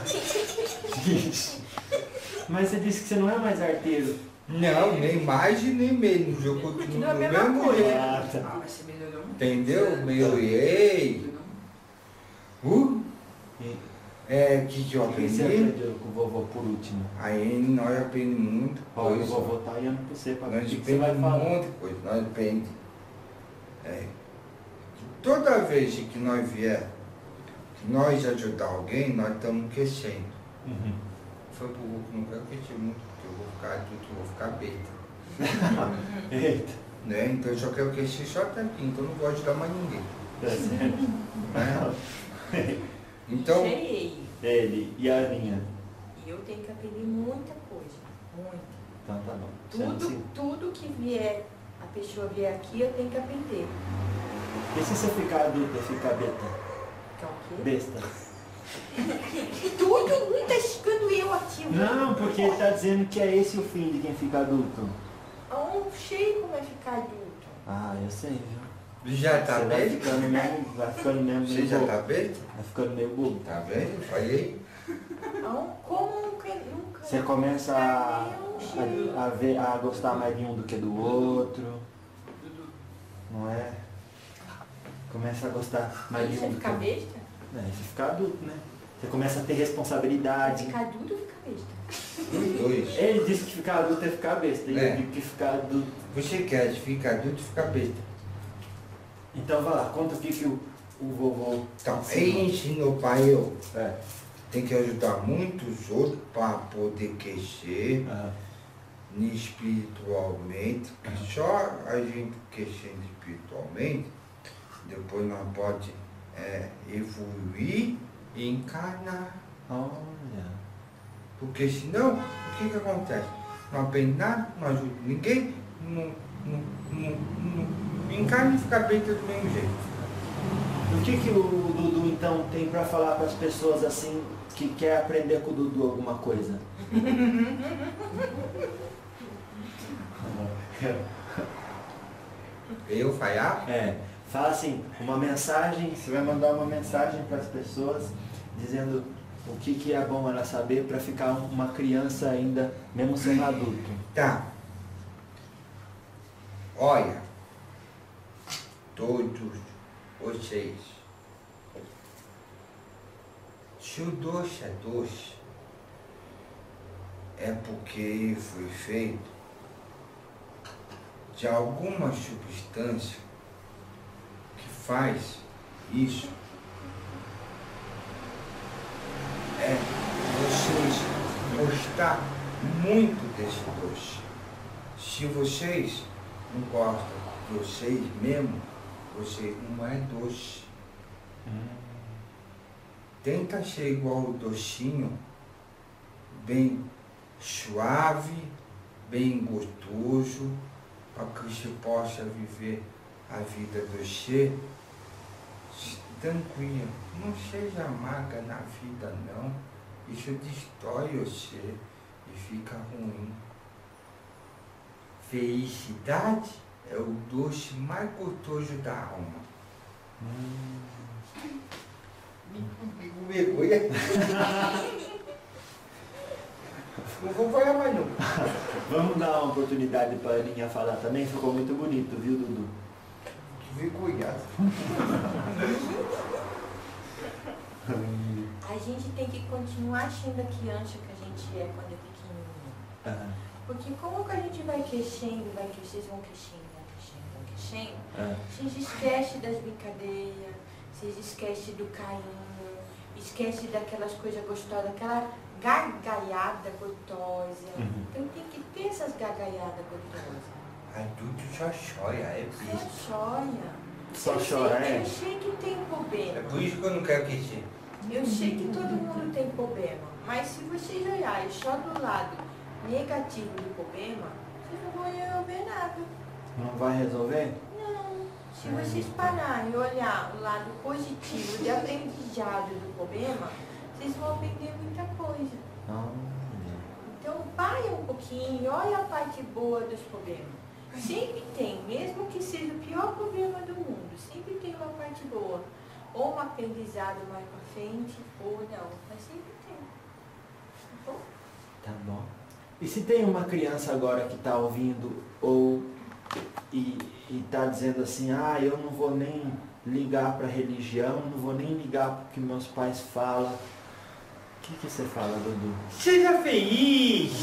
Mas você disse que você não é mais arteiro. Não, nem mais e nem menos. Eu continuo Continua a do mesma mesmo coisa. jeito. Ah, tá. Ah, mas você melhorou muito. Entendeu? Meu ei. Que eu O que você aprendi? aprendeu com o vovô por último? Aí nós aprendemos muita Olha, o coisa. vovô tá olhando pra você pra ver o Nós que você vai aprendemos falar. muita coisa. Nós aprendemos. Toda vez que nós vier, que nós ajudar alguém, nós estamos crescendo. Uhum. Foi pro Hulk, não quero crescer muito, porque eu vou ficar adulto, eu vou ficar beta. Eita, Né? Então eu só quero crescer só até aqui, então eu não vou ajudar mais ninguém. tá certo. Né? Então, Cheio. Ele e a Aninha. E eu tenho que aprender muita coisa. Muita. Então tá bom. Você não se- Tudo que vier, a pessoa vier aqui, eu tenho que aprender. E se você ficar adulto e ficar beta? Que é o quê? Besta. Tudo muito tá ficando eu ativo. Não, porque ele tá dizendo que é esse o fim de quem fica adulto. Não sei como é ficar adulto. Ah, eu sei, viu? já tá Você vai bem? ficando mesmo Você meio já bobo. tá bem? Vai ficando meio bobo. Tá bem? Falei. Não, como nunca. Você começa a gostar mais de um do que do outro. Não é? Começa a gostar mais de Você um do que ficar do outro. besta? É, você fica adulto, né? Você começa a ter responsabilidade. Ficar adulto ou ficar besta? Os dois. Ele disse que ficar adulto é ficar besta. E É. eu digo que ficar adulto. Você quer ficar adulto e ficar besta. Então vai lá, conta o que o vovô Então, ensinou. ele ensinou para eu. É. Tem que ajudar muitos outros para poder crescer Ah, espiritualmente. Que só a gente crescendo espiritualmente, depois nós pode evoluir e encarnar. olha. Porque senão, o que acontece? Não aprende nada, não ajuda ninguém, não encarna e fica bem do mesmo jeito. O que o Dudu então tem pra falar para as pessoas assim que quer aprender com o Dudu alguma coisa? Eu falhar? É, fala assim, uma mensagem, você vai mandar uma mensagem para as pessoas dizendo o que é bom ela saber para ficar uma criança ainda, mesmo sendo adulto. Tá. Olha, todos vocês, se o doce é doce, é porque ele foi feito de alguma substância que faz isso. Vocês gostar muito desse doce. Se vocês não gostam de vocês mesmo, vocês não é doce. Tenta ser igual o docinho, bem suave, bem gostoso, para que você possa viver a vida do você tranquila. Não seja amarga na vida, não. Isso destrói você e fica ruim. Felicidade é o doce mais gostoso da alma. Com vergonha. Não vou falar mais não. Vamos dar uma oportunidade para a Aninha falar também, ficou muito bonito, viu, Dudu? Que vergonhado. A gente tem que continuar achando a criança que a gente é quando é pequenininho. Ah, Porque como que a gente vai crescendo, vocês vão crescendo, ah. vocês esquecem das brincadeiras, vocês esquecem do carinho, esquecem daquelas coisas gostosas, aquela gargalhada gostosa. Uhum. Então tem que ter essas gargalhadas gostosas. Adulto só chora, é Só besta. chora. Só Eu chora, sei, é? Eu sei que tem É problema. por isso que eu não quero crescer. Eu sei que todo mundo tem problema. Mas se vocês olharem só do lado negativo do problema, vocês não vão resolver nada. Não vai resolver? Não. Se vocês pararem e olhar o lado positivo de aprendizado do problema, vocês vão aprender muita coisa. Então, pare um pouquinho, olha a parte boa dos problemas. Sempre tem, mesmo que seja o pior problema do mundo, sempre tem uma parte boa. Ou um aprendizado mais pra frente, ou não, mas sempre tem. Tá bom? Tá bom. E se tem uma criança agora que está ouvindo e está dizendo assim, eu não vou nem ligar para a religião, não vou nem ligar para o que meus pais falam. O que você fala, Dudu? Seja feliz!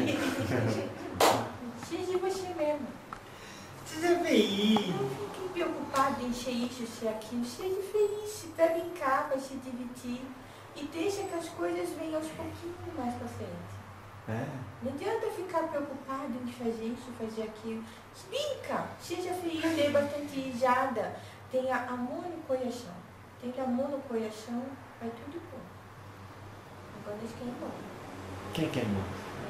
Seja você mesmo. Seja feliz! Não fique preocupado em ser isso, ser aquilo. Seja feliz, vai brincar, vai se divertir. E deixa que as coisas venham aos pouquinhos mais pra frente. Não adianta ficar preocupado em fazer isso, fazer aquilo. Brinca, seja feliz, dê bastante risada. Tenha amor no coração. Tenha amor no coração, vai tudo bom. Agora eles querem ir embora. Quem quer ir embora?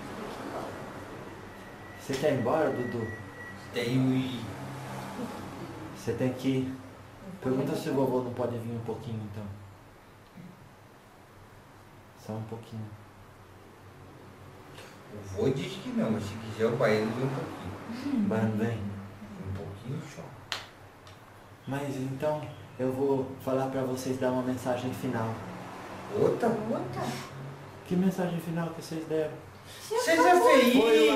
Você quer ir embora, Dudu? Tenho ir. Você tem que ir. Pergunta se o vovô não pode vir um pouquinho, então. Só um pouquinho. O vô diz que não, mas se quiser o pai ele vem um pouquinho. Mas vem. Um pouquinho só. Mas então, eu vou falar para vocês dar uma mensagem final. Outra? Que mensagem final que vocês deram? Seja feliz!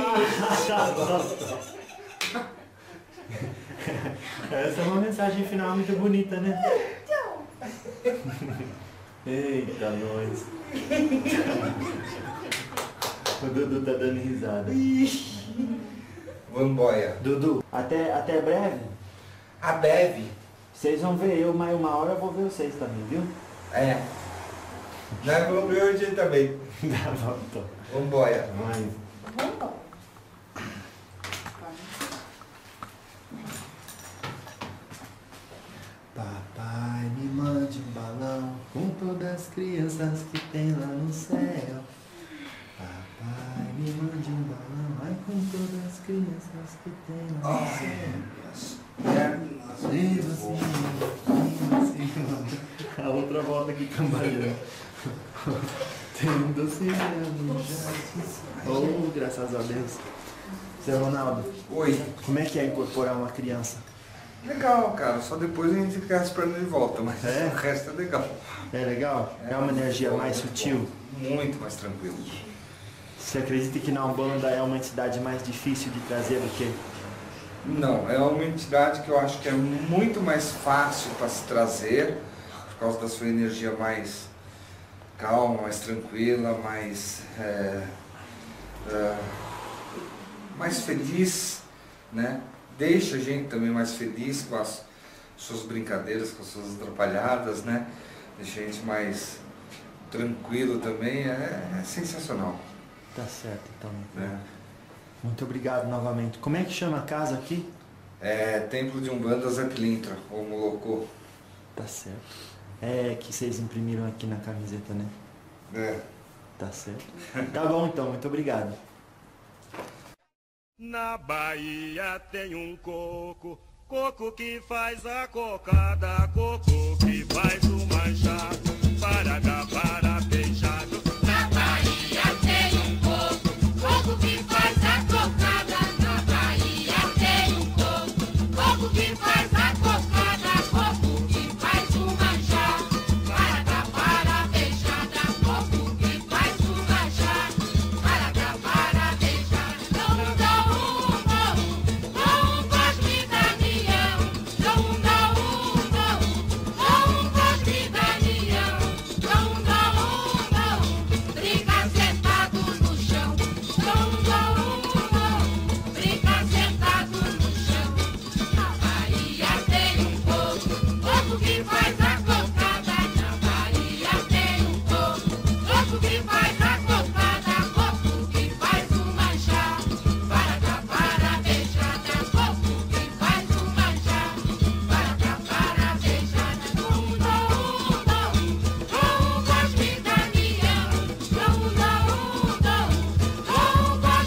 Essa é uma mensagem final muito bonita, né? Então. Eita, nós. O Dudu tá dando risada. Vambora. Dudu, até breve. A Beve. Vocês vão ver eu, mas uma hora eu vou ver vocês também, viu? É. Nós vamos ver hoje também. Tá bom, então. Vambora. Mas... Vamos. Papai, me mande um balão com todas as crianças que tem lá no céu. Papai, me mande um balão, ai, com todas as crianças que tem lá no céu. A outra volta aqui cambalhando. Tem um docinho no jardim. Oh, graças a Deus. Seu Ronaldo, Oi. como é que é incorporar uma criança? Legal, cara. Só depois a gente fica esperando de volta, mas É? o resto é legal. É legal? É uma energia mais sutil? Muito mais tranquilo. Você acredita que na Umbanda é uma entidade mais difícil de trazer do que? Não, é uma entidade que eu acho que é muito mais fácil para se trazer, por causa da sua energia mais calma, mais tranquila, mais feliz, né? Deixa a gente também mais feliz com as suas brincadeiras, com as suas atrapalhadas, né? Deixa a gente mais tranquilo também, é sensacional. Tá certo, então. Né? Muito obrigado novamente. Como é que chama a casa aqui? É Templo de Umbanda Zé Pilintra, ou Molocô. Tá certo. É que vocês imprimiram aqui na camiseta, né? É. Tá certo. Tá bom então, muito obrigado. Na Bahia tem um coco, coco que faz a cocada, coco que faz o manchá, para dar para beijado. Na Bahia tem um coco, coco que faz a cocada. Na Bahia tem um coco, coco que faz a cocada, coco que faz o manchá, para dar para beijada, coco que faz o manchá, para dar para beijada.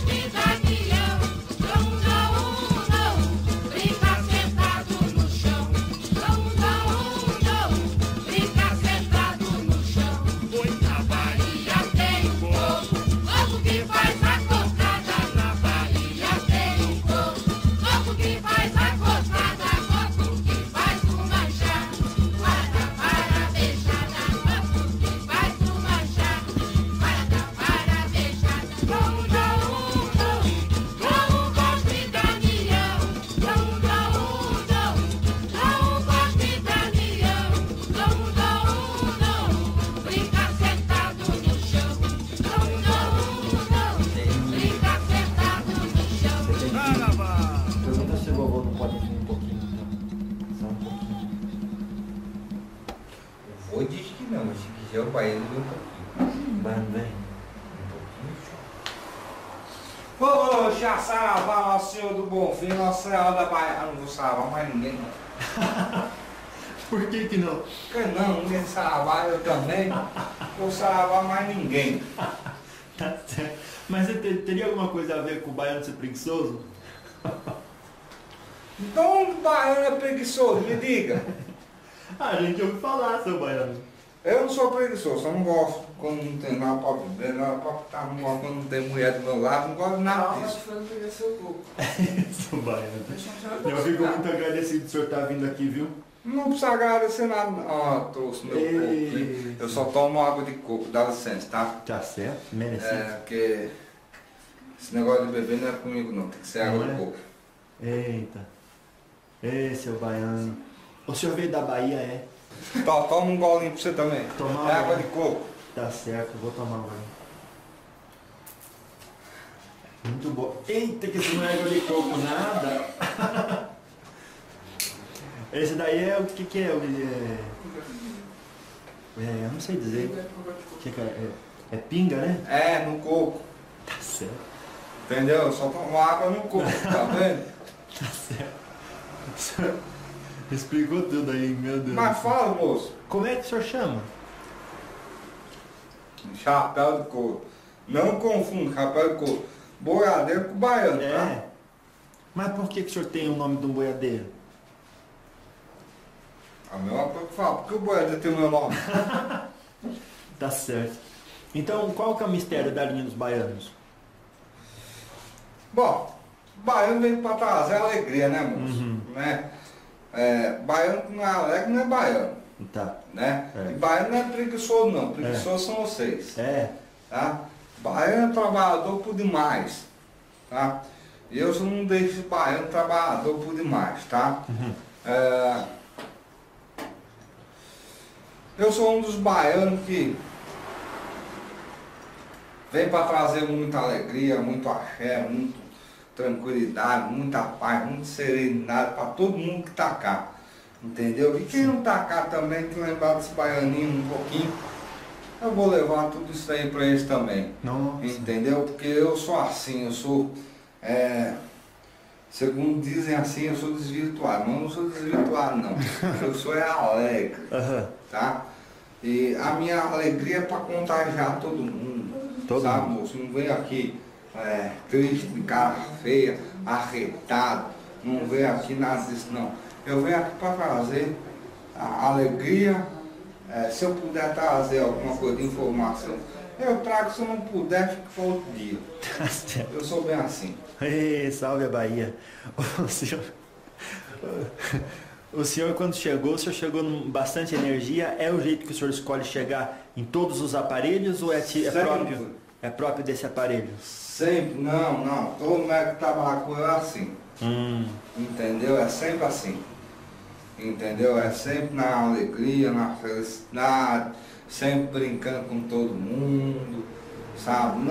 Brinca sentado no chão. vou dizer que não, mas se quiser o baiano vem um pouquinho. Baiano vem. Um pouquinho só. Ô, já saravá, Nosso Senhor do Bom Fim, Nossa Senhora da Baiana. Não vou saravar mais ninguém, não. Por que não? Porque não, ninguém saravar, eu também. Vou saravar mais ninguém. Tá certo. Mas teria alguma coisa a ver com o baiano ser preguiçoso? Então o baiano é preguiçoso, me diga. A gente ouve falar, seu baiano. Eu não sou preguiçoso, eu não gosto quando não tem nada pra beber, nada pra estar, não gosto quando não tem mulher do meu lado, não gosto de nada Calma, disso. foi não pegar seu corpo. Seu baiano. Deixa Eu fico muito agradecido do senhor estar vindo aqui, viu? Não precisa agradecer nada. Ó, trouxe meu coco. Ei. Eu só tomo água de coco, dá licença, tá? Tá certo, merecido. É, porque esse negócio de beber não é comigo não, tem que ser água Não é? de coco. Eita. Ei, seu baiano. O senhor veio da Bahia, é? Toma um golinho pra você também. Tomar É água um. de coco. Tá certo, vou tomar agora. Muito bom. Eita, que isso não é água de coco, nada. Esse daí é o que é? Eu não sei dizer. Que é pinga, né? É, no coco. Tá certo. Entendeu? Eu só tomo água no coco, tá vendo? Tá certo. O senhor explicou tudo aí, meu Deus. Mas fala, moço. Como é que o senhor chama? Chapéu de couro. Não confunda chapéu de couro. Boiadeiro com baiano, tá? É. Mas por que o senhor tem o nome de um boiadeiro? A mesma coisa que fala, por que o boiadeiro tem o meu nome? Tá certo. Então, qual que é o mistério da linha dos baianos? Bom, baiano vem pra trazer alegria, né, moço? Uhum. Né? Baiano que não é alegre não é baiano, Tá. né? É. E baiano não é preguiçoso não, preguiçosos são vocês, É. tá? Baiano é trabalhador por demais, tá? E eu só não deixo baiano trabalhador por demais, tá? Uhum. Eu sou um dos baianos que vem para trazer muita alegria, muito axé, muita tranquilidade, muita paz, muita serenidade para todo mundo que tá cá. Entendeu? E quem não tá cá também tem que lembrar desse baianinho um pouquinho. Eu vou levar tudo isso aí para eles também. Nossa. Entendeu? Porque eu sou assim, eu sou. Segundo dizem assim, eu sou desvirtuado. Mas eu não sou desvirtuado não. Eu sou alegre. Aham. Tá? E a minha alegria é para contagiar todo mundo, Todo sabe, mundo. moço? Não venho aqui triste, de cara feia, arretado, não venho aqui nada disso não. Eu venho aqui para trazer a alegria, se eu puder trazer alguma coisa de informação, eu trago, se eu não puder, fica para outro dia. Tá certo. Eu sou bem assim. Ei, salve a Bahia. O senhor, quando chegou, o senhor chegou com bastante energia. É o jeito que o senhor escolhe chegar em todos os aparelhos ou é próprio desse aparelho? Sempre, não. Todo médico que trabalha com eu é assim. Entendeu? É sempre assim. Entendeu? É sempre na alegria, na felicidade, sempre brincando com todo mundo, sabe?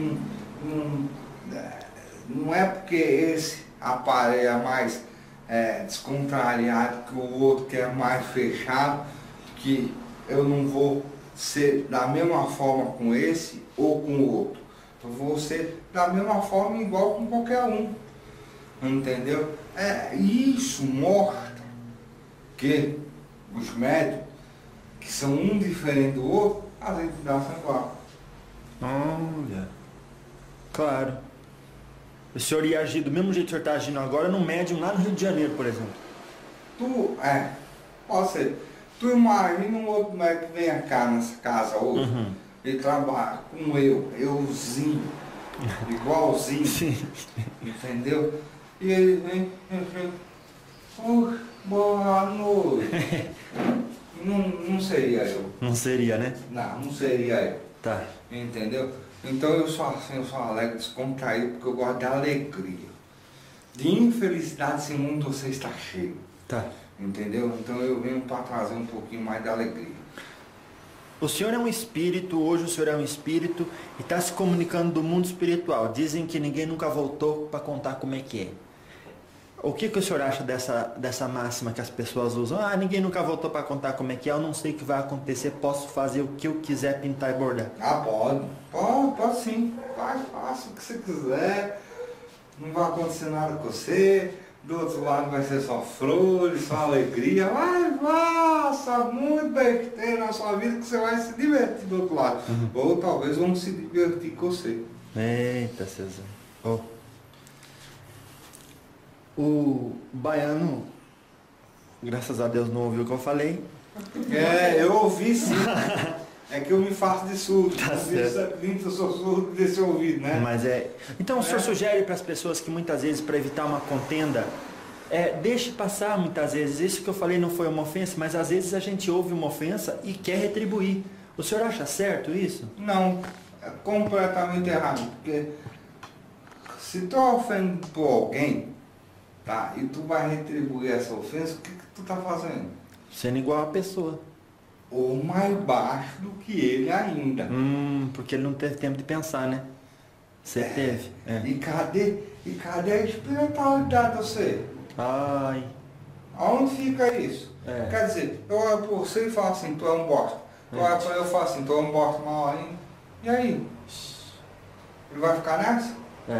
Não é porque esse aparelho é mais descontrariado que o outro que é mais fechado, que eu não vou ser da mesma forma com esse ou com o outro. Eu vou ser da mesma forma igual com qualquer um. Entendeu? Isso mostra que os médicos, que são um diferente do outro, as entidades são iguais. Olha. Claro. O senhor ia agir do mesmo jeito que o senhor está agindo agora no médium lá no Rio de Janeiro, por exemplo. Pode ser. Tu imagina um outro médico que vem cá nessa casa hoje e trabalha com euzinho, igualzinho, Sim. entendeu? E ele vem, boa noite. Não seria eu. Não seria, né? Não seria eu. Tá. Entendeu? Então eu sou assim, eu sou alegre, descontraído, porque eu gosto de alegria. De infelicidade esse mundo você está cheio. Tá. Entendeu? Então eu venho para trazer um pouquinho mais de alegria. O senhor é um espírito, hoje o senhor é um espírito e está se comunicando do mundo espiritual. Dizem que ninguém nunca voltou para contar como é que é. O que o senhor acha dessa máxima que as pessoas usam? Ah, ninguém nunca voltou para contar como é que é, eu não sei o que vai acontecer, posso fazer o que eu quiser, pintar e bordar. Ah, pode sim. Faça o que você quiser. Não vai acontecer nada com você. Do outro lado vai ser só flores, só alegria. Vai, faça muito besteira na sua vida que você vai se divertir do outro lado. Ou talvez vão se divertir com você. Eita, César. Oh. O baiano, graças a Deus, não ouviu o que eu falei. Eu ouvi sim. É que eu me faço de surdo. Tá certo. Eu sou surdo desse ouvido, né? Mas então o senhor sugere para as pessoas que muitas vezes, para evitar uma contenda, deixe passar muitas vezes. Isso que eu falei não foi uma ofensa, mas às vezes a gente ouve uma ofensa e quer retribuir. O senhor acha certo isso? Não, é completamente errado. Porque se tu é ofendido por alguém, tá? E tu vai retribuir essa ofensa, o que tu tá fazendo? Sendo igual a pessoa. Ou mais baixo do que ele ainda. Porque ele não teve tempo de pensar, né? Você teve. E cadê a espiritualidade de você? Ai. Aonde fica isso? Quer dizer, eu olho por você e falo assim, tu é um bosta. Tu olha pra eu e falo assim, tu é um bosta mal ainda. E aí? Ele vai ficar nessa?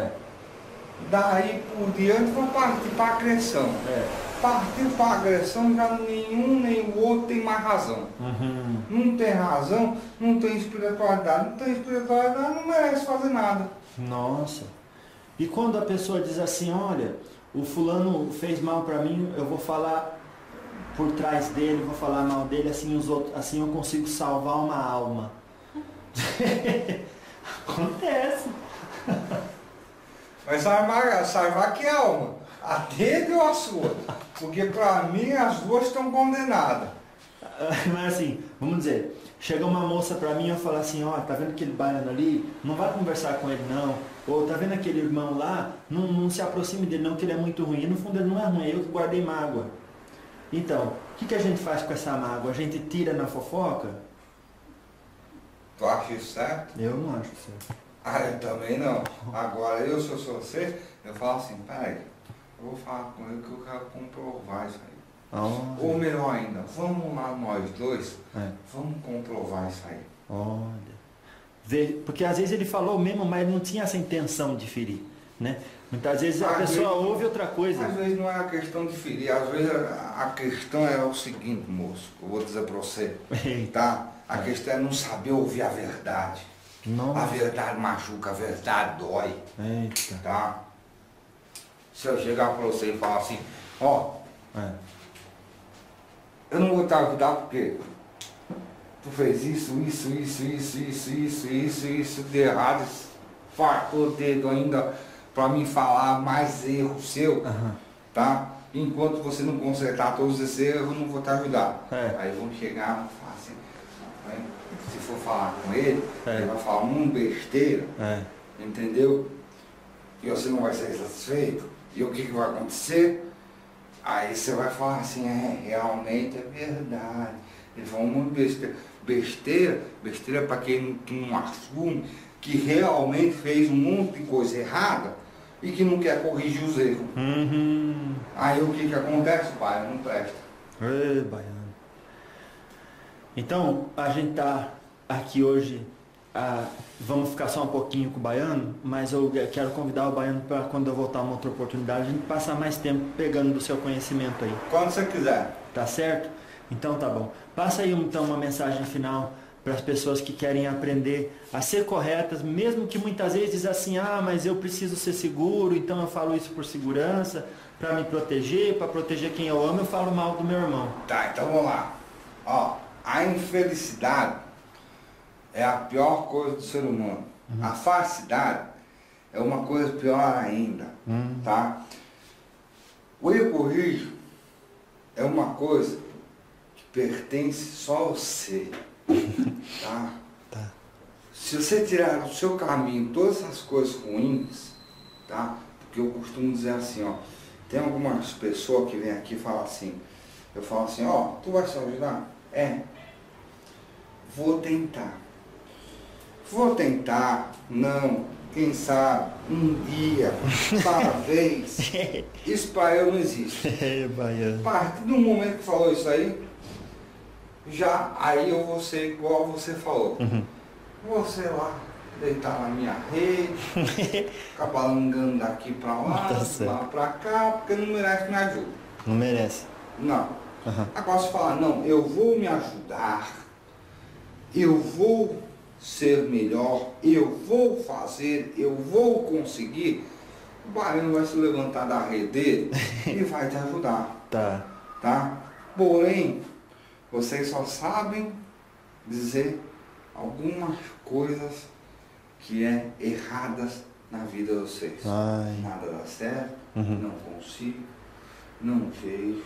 Daí por diante vou partir para agressão. Partir para agressão, já nenhum nem o outro tem mais razão. Não tem razão, não tem espiritualidade. Não tem espiritualidade, não merece fazer nada. Nossa. E quando a pessoa diz assim, olha, o fulano fez mal para mim, eu vou falar por trás dele, vou falar mal dele, assim os outros, assim eu consigo salvar uma alma. Acontece. Mas salvar que alma? A dele ou a sua? Porque para mim as duas estão condenadas. Mas assim, vamos dizer, chega uma moça para mim e eu falo assim, ó, tá vendo aquele baiano ali? Não vai conversar com ele não. Ou tá vendo aquele irmão lá? Não se aproxime dele não, que ele é muito ruim. E no fundo ele não é ruim, é eu que guardei mágoa. Então, o que a gente faz com essa mágoa? A gente tira na fofoca? Tu acha isso certo? Eu não acho certo. Eu também não. Agora se eu sou você, eu falo assim, peraí, eu vou falar com ele que eu quero comprovar isso aí. Ou melhor ainda, vamos lá nós dois, vamos comprovar isso aí. Olha. Porque às vezes ele falou mesmo, mas não tinha essa intenção de ferir, né? Muitas vezes a pessoa ouve outra coisa. Às vezes não é a questão de ferir, às vezes a questão é o seguinte, moço, eu vou dizer para você, tá? A questão é não saber ouvir a verdade. Nossa. A verdade machuca, a verdade dói. Eita. Tá? Se eu chegar para você e falar assim, ó, eu não vou te ajudar porque tu fez isso de errado, fartou o dedo ainda para me falar mais erro seu, tá? Enquanto você não consertar todos esses erros, eu não vou te ajudar. Aí vamos chegar e falar assim, né? Se for falar com ele, ele vai falar besteira, entendeu? E você não vai ser satisfeito. E o que vai acontecer? Aí você vai falar assim, realmente é verdade. Ele falou muito besteira. Besteira para quem não assume que realmente fez um monte de coisa errada e que não quer corrigir os erros. Aí o que acontece? Pai, não presta. Baiano. Então, a gente tá aqui hoje, vamos ficar só um pouquinho com o baiano, mas eu quero convidar o baiano para quando eu voltar uma outra oportunidade, a gente passar mais tempo pegando do seu conhecimento aí. Quando você quiser. Tá certo? Então tá bom. Passa aí então uma mensagem final para as pessoas que querem aprender a ser corretas, mesmo que muitas vezes diz assim, mas eu preciso ser seguro, então eu falo isso por segurança, para me proteger, para proteger quem eu amo, eu falo mal do meu irmão. Tá, então vamos lá. Ó, a infelicidade é a pior coisa do ser humano. A felicidade é uma coisa pior ainda, tá? O egoísmo é uma coisa que pertence só a você, tá? Se você tirar do seu caminho todas essas coisas ruins, tá? Porque eu costumo dizer assim, ó, tem algumas pessoas que vêm aqui e falam assim, eu falo assim, ó, tu vai se ajudar? Vou tentar. Não, quem sabe, um dia, talvez. Isso pra eu não existe. É, baiano. A partir do momento que falou isso aí, já aí eu vou ser igual você falou. Você lá, deitar na minha rede, ficar balangando daqui pra lá, Tá lá pra cá, porque não merece me ajuda. Não merece. Não. Aham. Agora se falar, não, eu vou me ajudar, eu vou ser melhor, eu vou fazer, eu vou conseguir, o baiano vai se levantar da rede dele e vai te ajudar, Tá. tá? Porém, vocês só sabem dizer algumas coisas que é erradas na vida de vocês. Ai. Nada dá certo, Uhum. não consigo, não vejo.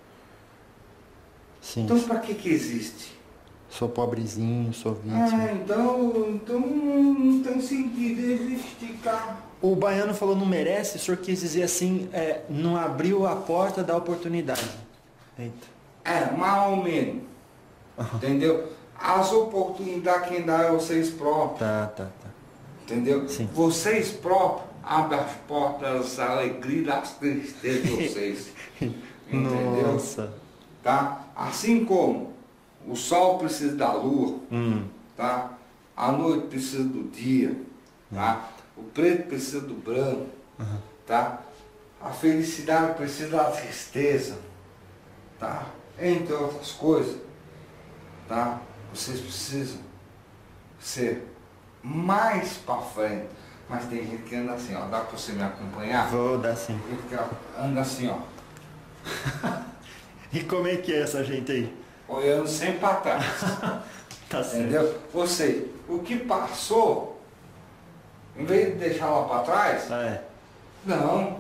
Sim. Então para que existe? Sou pobrezinho, sou vítima. Então não tem sentido existir, cara. O baiano falou não merece, o senhor quis dizer assim, não abriu a porta da oportunidade. Eita. Mais ou menos. Entendeu? As oportunidades quem dá é vocês próprios. Tá. Entendeu? Sim. Vocês próprios abrem as portas da alegria e das tristezas de vocês. Entendeu? Nossa. Tá? Assim como o sol precisa da lua, tá? A noite precisa do dia, tá? O preto precisa do branco, tá? A felicidade precisa da tristeza, tá? Entre outras coisas, tá? Vocês precisam ser mais para frente. Mas tem gente que anda assim, ó. Dá para você me acompanhar? Vou dar sim. Ele anda assim, ó. E como é que é essa gente aí? Olhando sempre para trás. Tá certo. Entendeu? Ou seja, o que passou, em vez de deixar lá para trás, não.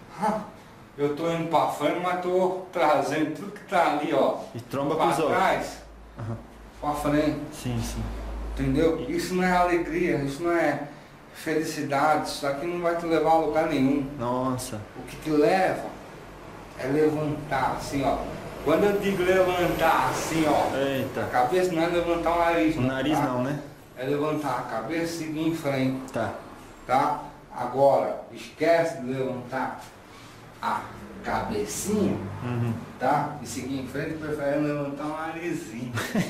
Eu estou indo para frente, mas estou trazendo tudo que está ali, ó. E tromba para pros outros. trás, para frente. Sim. Entendeu? Isso não é alegria, isso não é felicidade, isso aqui não vai te levar a lugar nenhum. Nossa. O que te leva é levantar assim, ó. Quando eu digo levantar assim, ó, a Eita. cabeça não é levantar o nariz. O nariz tá? não, né? É levantar a cabeça e seguir em frente, Tá. tá? Agora, esquece de levantar a cabecinha, tá? E seguir em frente, prefere levantar o narizinho,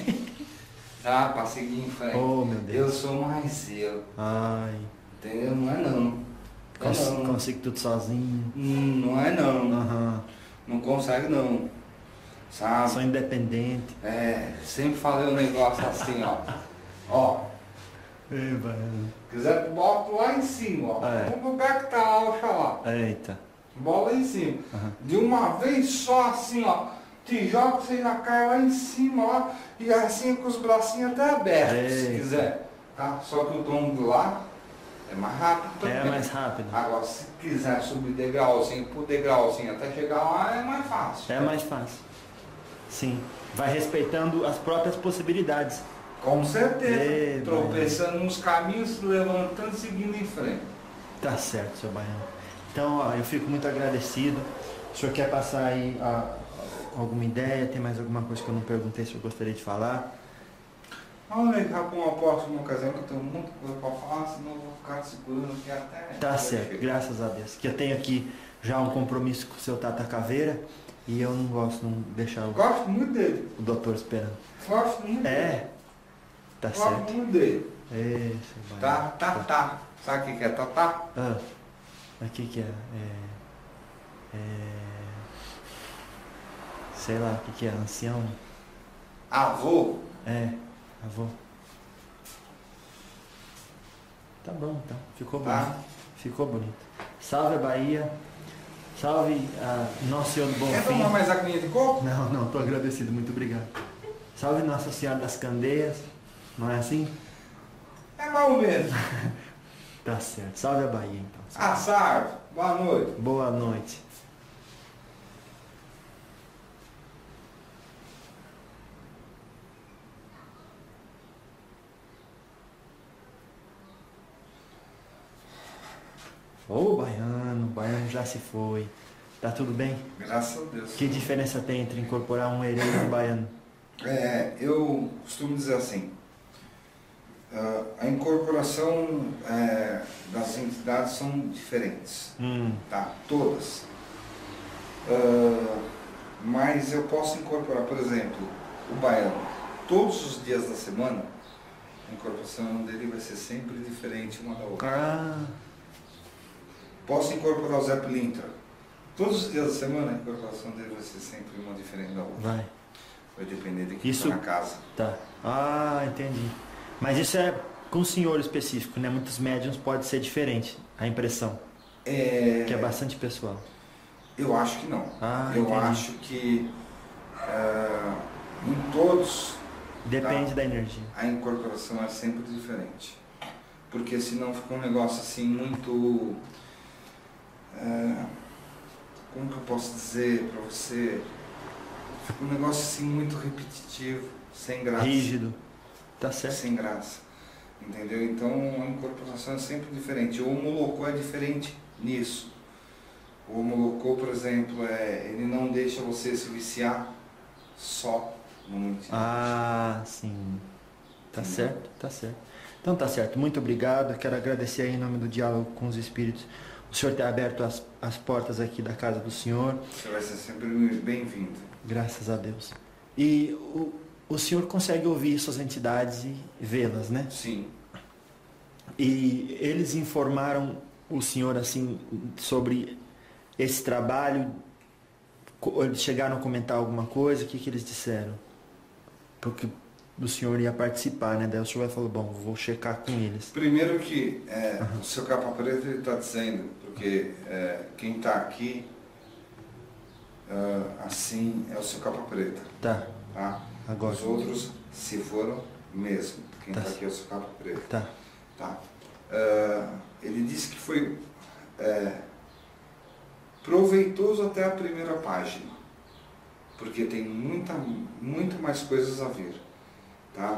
tá? Pra seguir em frente. Oh, meu Deus. Eu sou mais eu, Ai. entendeu? Não é não. Não. Consigo tudo sozinho. Não é não. Aham. Não consegue não. Sabe? Sou independente. Sempre falei um negócio assim, ó. Ó, Ei, baiano. quiser bota lá em cima, ó. No lugar que tá lá, oxalá. Eita. Bola lá em cima. De uma vez só assim, ó. Te joga, você já cai lá em cima, ó. E assim com os bracinhos até abertos, se Eita. quiser. Tá? Só que o tombo lá é mais rápido também. É mais rápido. Agora, se quiser subir degrauzinho por degrauzinho até chegar lá, é mais fácil. É mais fácil. Sim. Vai respeitando as próprias possibilidades. Com certeza. Ei, tropeçando nos caminhos, se levantando, seguindo em frente. Tá certo, seu baiano. Então, ó, eu fico muito agradecido. O senhor quer passar aí alguma ideia? Tem mais alguma coisa que eu não perguntei se eu gostaria de falar? Vamos ligar para uma próxima ocasião que eu tenho muita coisa para falar, senão eu vou ficar segurando aqui até. Tá certo, graças a Deus. Que eu tenho aqui já um compromisso com o seu Tata Caveira e eu não gosto de não deixar Gosto muito dele. o doutor esperando. Gosto muito dele. Tá Gosto certo. muito dele. É, seu baiano. Tá. Sabe o que é tatá? Aqui que é? Sei lá, o que é? Ancião? Avô. Avô. Tá bom, tá. Ficou Tá. bonito. Ficou bonito. Salve a Bahia. Salve a Nossa Senhora do Bom Quer Fim. tomar mais aguinha de coco? Não, tô agradecido, muito obrigado. Salve Nossa Senhora das Candeias. Não é assim? É mais ou menos. Tá certo. Salve a Bahia, então. Assar. Boa noite. Boa noite. Ô, o baiano já se foi. Tá tudo bem? Graças a Deus. Que diferença tem entre incorporar um herê e um baiano? Eu costumo dizer assim, A incorporação das entidades são diferentes, tá? Todas. Mas eu posso incorporar, por exemplo, o baiano. Todos os dias da semana, a incorporação dele vai ser sempre diferente uma da outra. Posso incorporar o Zé Pilintra. Todos os dias da semana, a incorporação dele vai ser sempre uma diferente da outra. Vai depender de quem está na casa. Tá. Entendi. Mas isso é com o senhor específico, né? Muitos médiums pode ser diferente, a impressão. Que é bastante pessoal. Eu acho que não. Eu Entendi. acho que em todos... Depende da energia. A incorporação é sempre diferente. Porque senão fica um negócio assim muito... como que eu posso dizer para você? Fica um negócio assim muito repetitivo, sem graça. Rígido. Tá certo. Sem graça. Entendeu? Então a incorporação é sempre diferente. O Homolocô é diferente nisso. O Homolocô, por exemplo, ele não deixa você se viciar só no multiverso. Sim. Tá certo, tá certo. Então tá certo. Muito obrigado. Eu quero agradecer aí em nome do Diálogo com os Espíritos. O senhor ter aberto as portas aqui da casa do senhor. Você vai ser sempre bem-vindo. Graças a Deus. E o senhor consegue ouvir suas entidades e vê-las, né? Sim. E eles informaram o senhor assim sobre esse trabalho? Eles chegaram a comentar alguma coisa? O que eles disseram? Porque o senhor ia participar, né? Daí o senhor vai falar, bom, vou checar com eles. Primeiro que o seu capa preta ele está dizendo, porque quem está aqui assim é o seu capa preta. Tá. Agora. Os outros se foram mesmo. Quem está aqui é o seu capa preta. Tá. Ele disse que foi proveitoso até a primeira página, porque tem muito mais coisas a vir. Tá?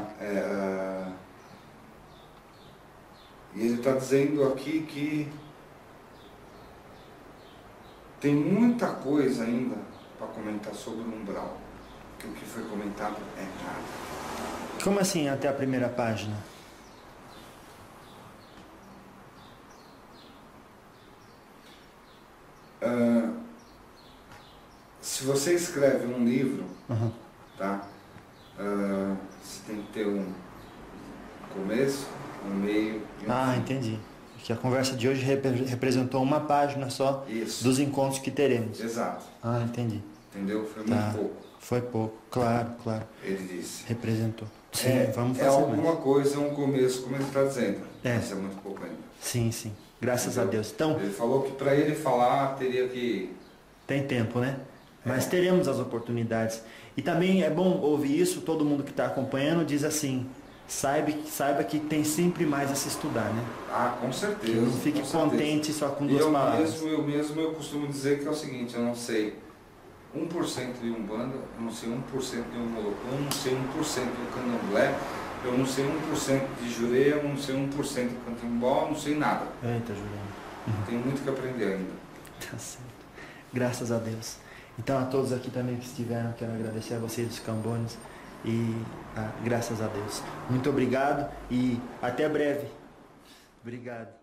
E ele está dizendo aqui que tem muita coisa ainda para comentar sobre o umbral. Que o que foi comentado é nada. Como assim até a primeira página? Se você escreve um livro, tá? Você tem que ter um começo, um meio e um fim. Entendi. Que a conversa de hoje representou uma página só dos encontros que teremos. Exato. Entendi. Entendeu? Foi muito pouco. Foi pouco, claro. Ele disse. Representou. Sim, vamos fazer alguma mais. coisa, um começo, como ele está dizendo. Mas é muito pouco ainda. Sim. Graças a Deus. Então, ele falou que para ele falar teria que... Tem tempo, né? Mas teremos as oportunidades. E também é bom ouvir isso, todo mundo que está acompanhando diz assim, saiba que tem sempre mais a se estudar, né? Com certeza. Que não fique contente só com duas palavras. Eu costumo dizer que é o seguinte, eu não sei 1% de Umbanda, eu não sei 1% de Homolocô, eu não sei 1% do Candomblé, eu não sei 1% de Jurê, eu não sei 1% do Cantimbó, eu não sei nada. Eita, Juliano. Tenho muito que aprender ainda. Tá certo. Graças a Deus. Então a todos aqui também que estiveram, quero agradecer a vocês dos Cambones e graças a Deus. Muito obrigado e até breve. Obrigado.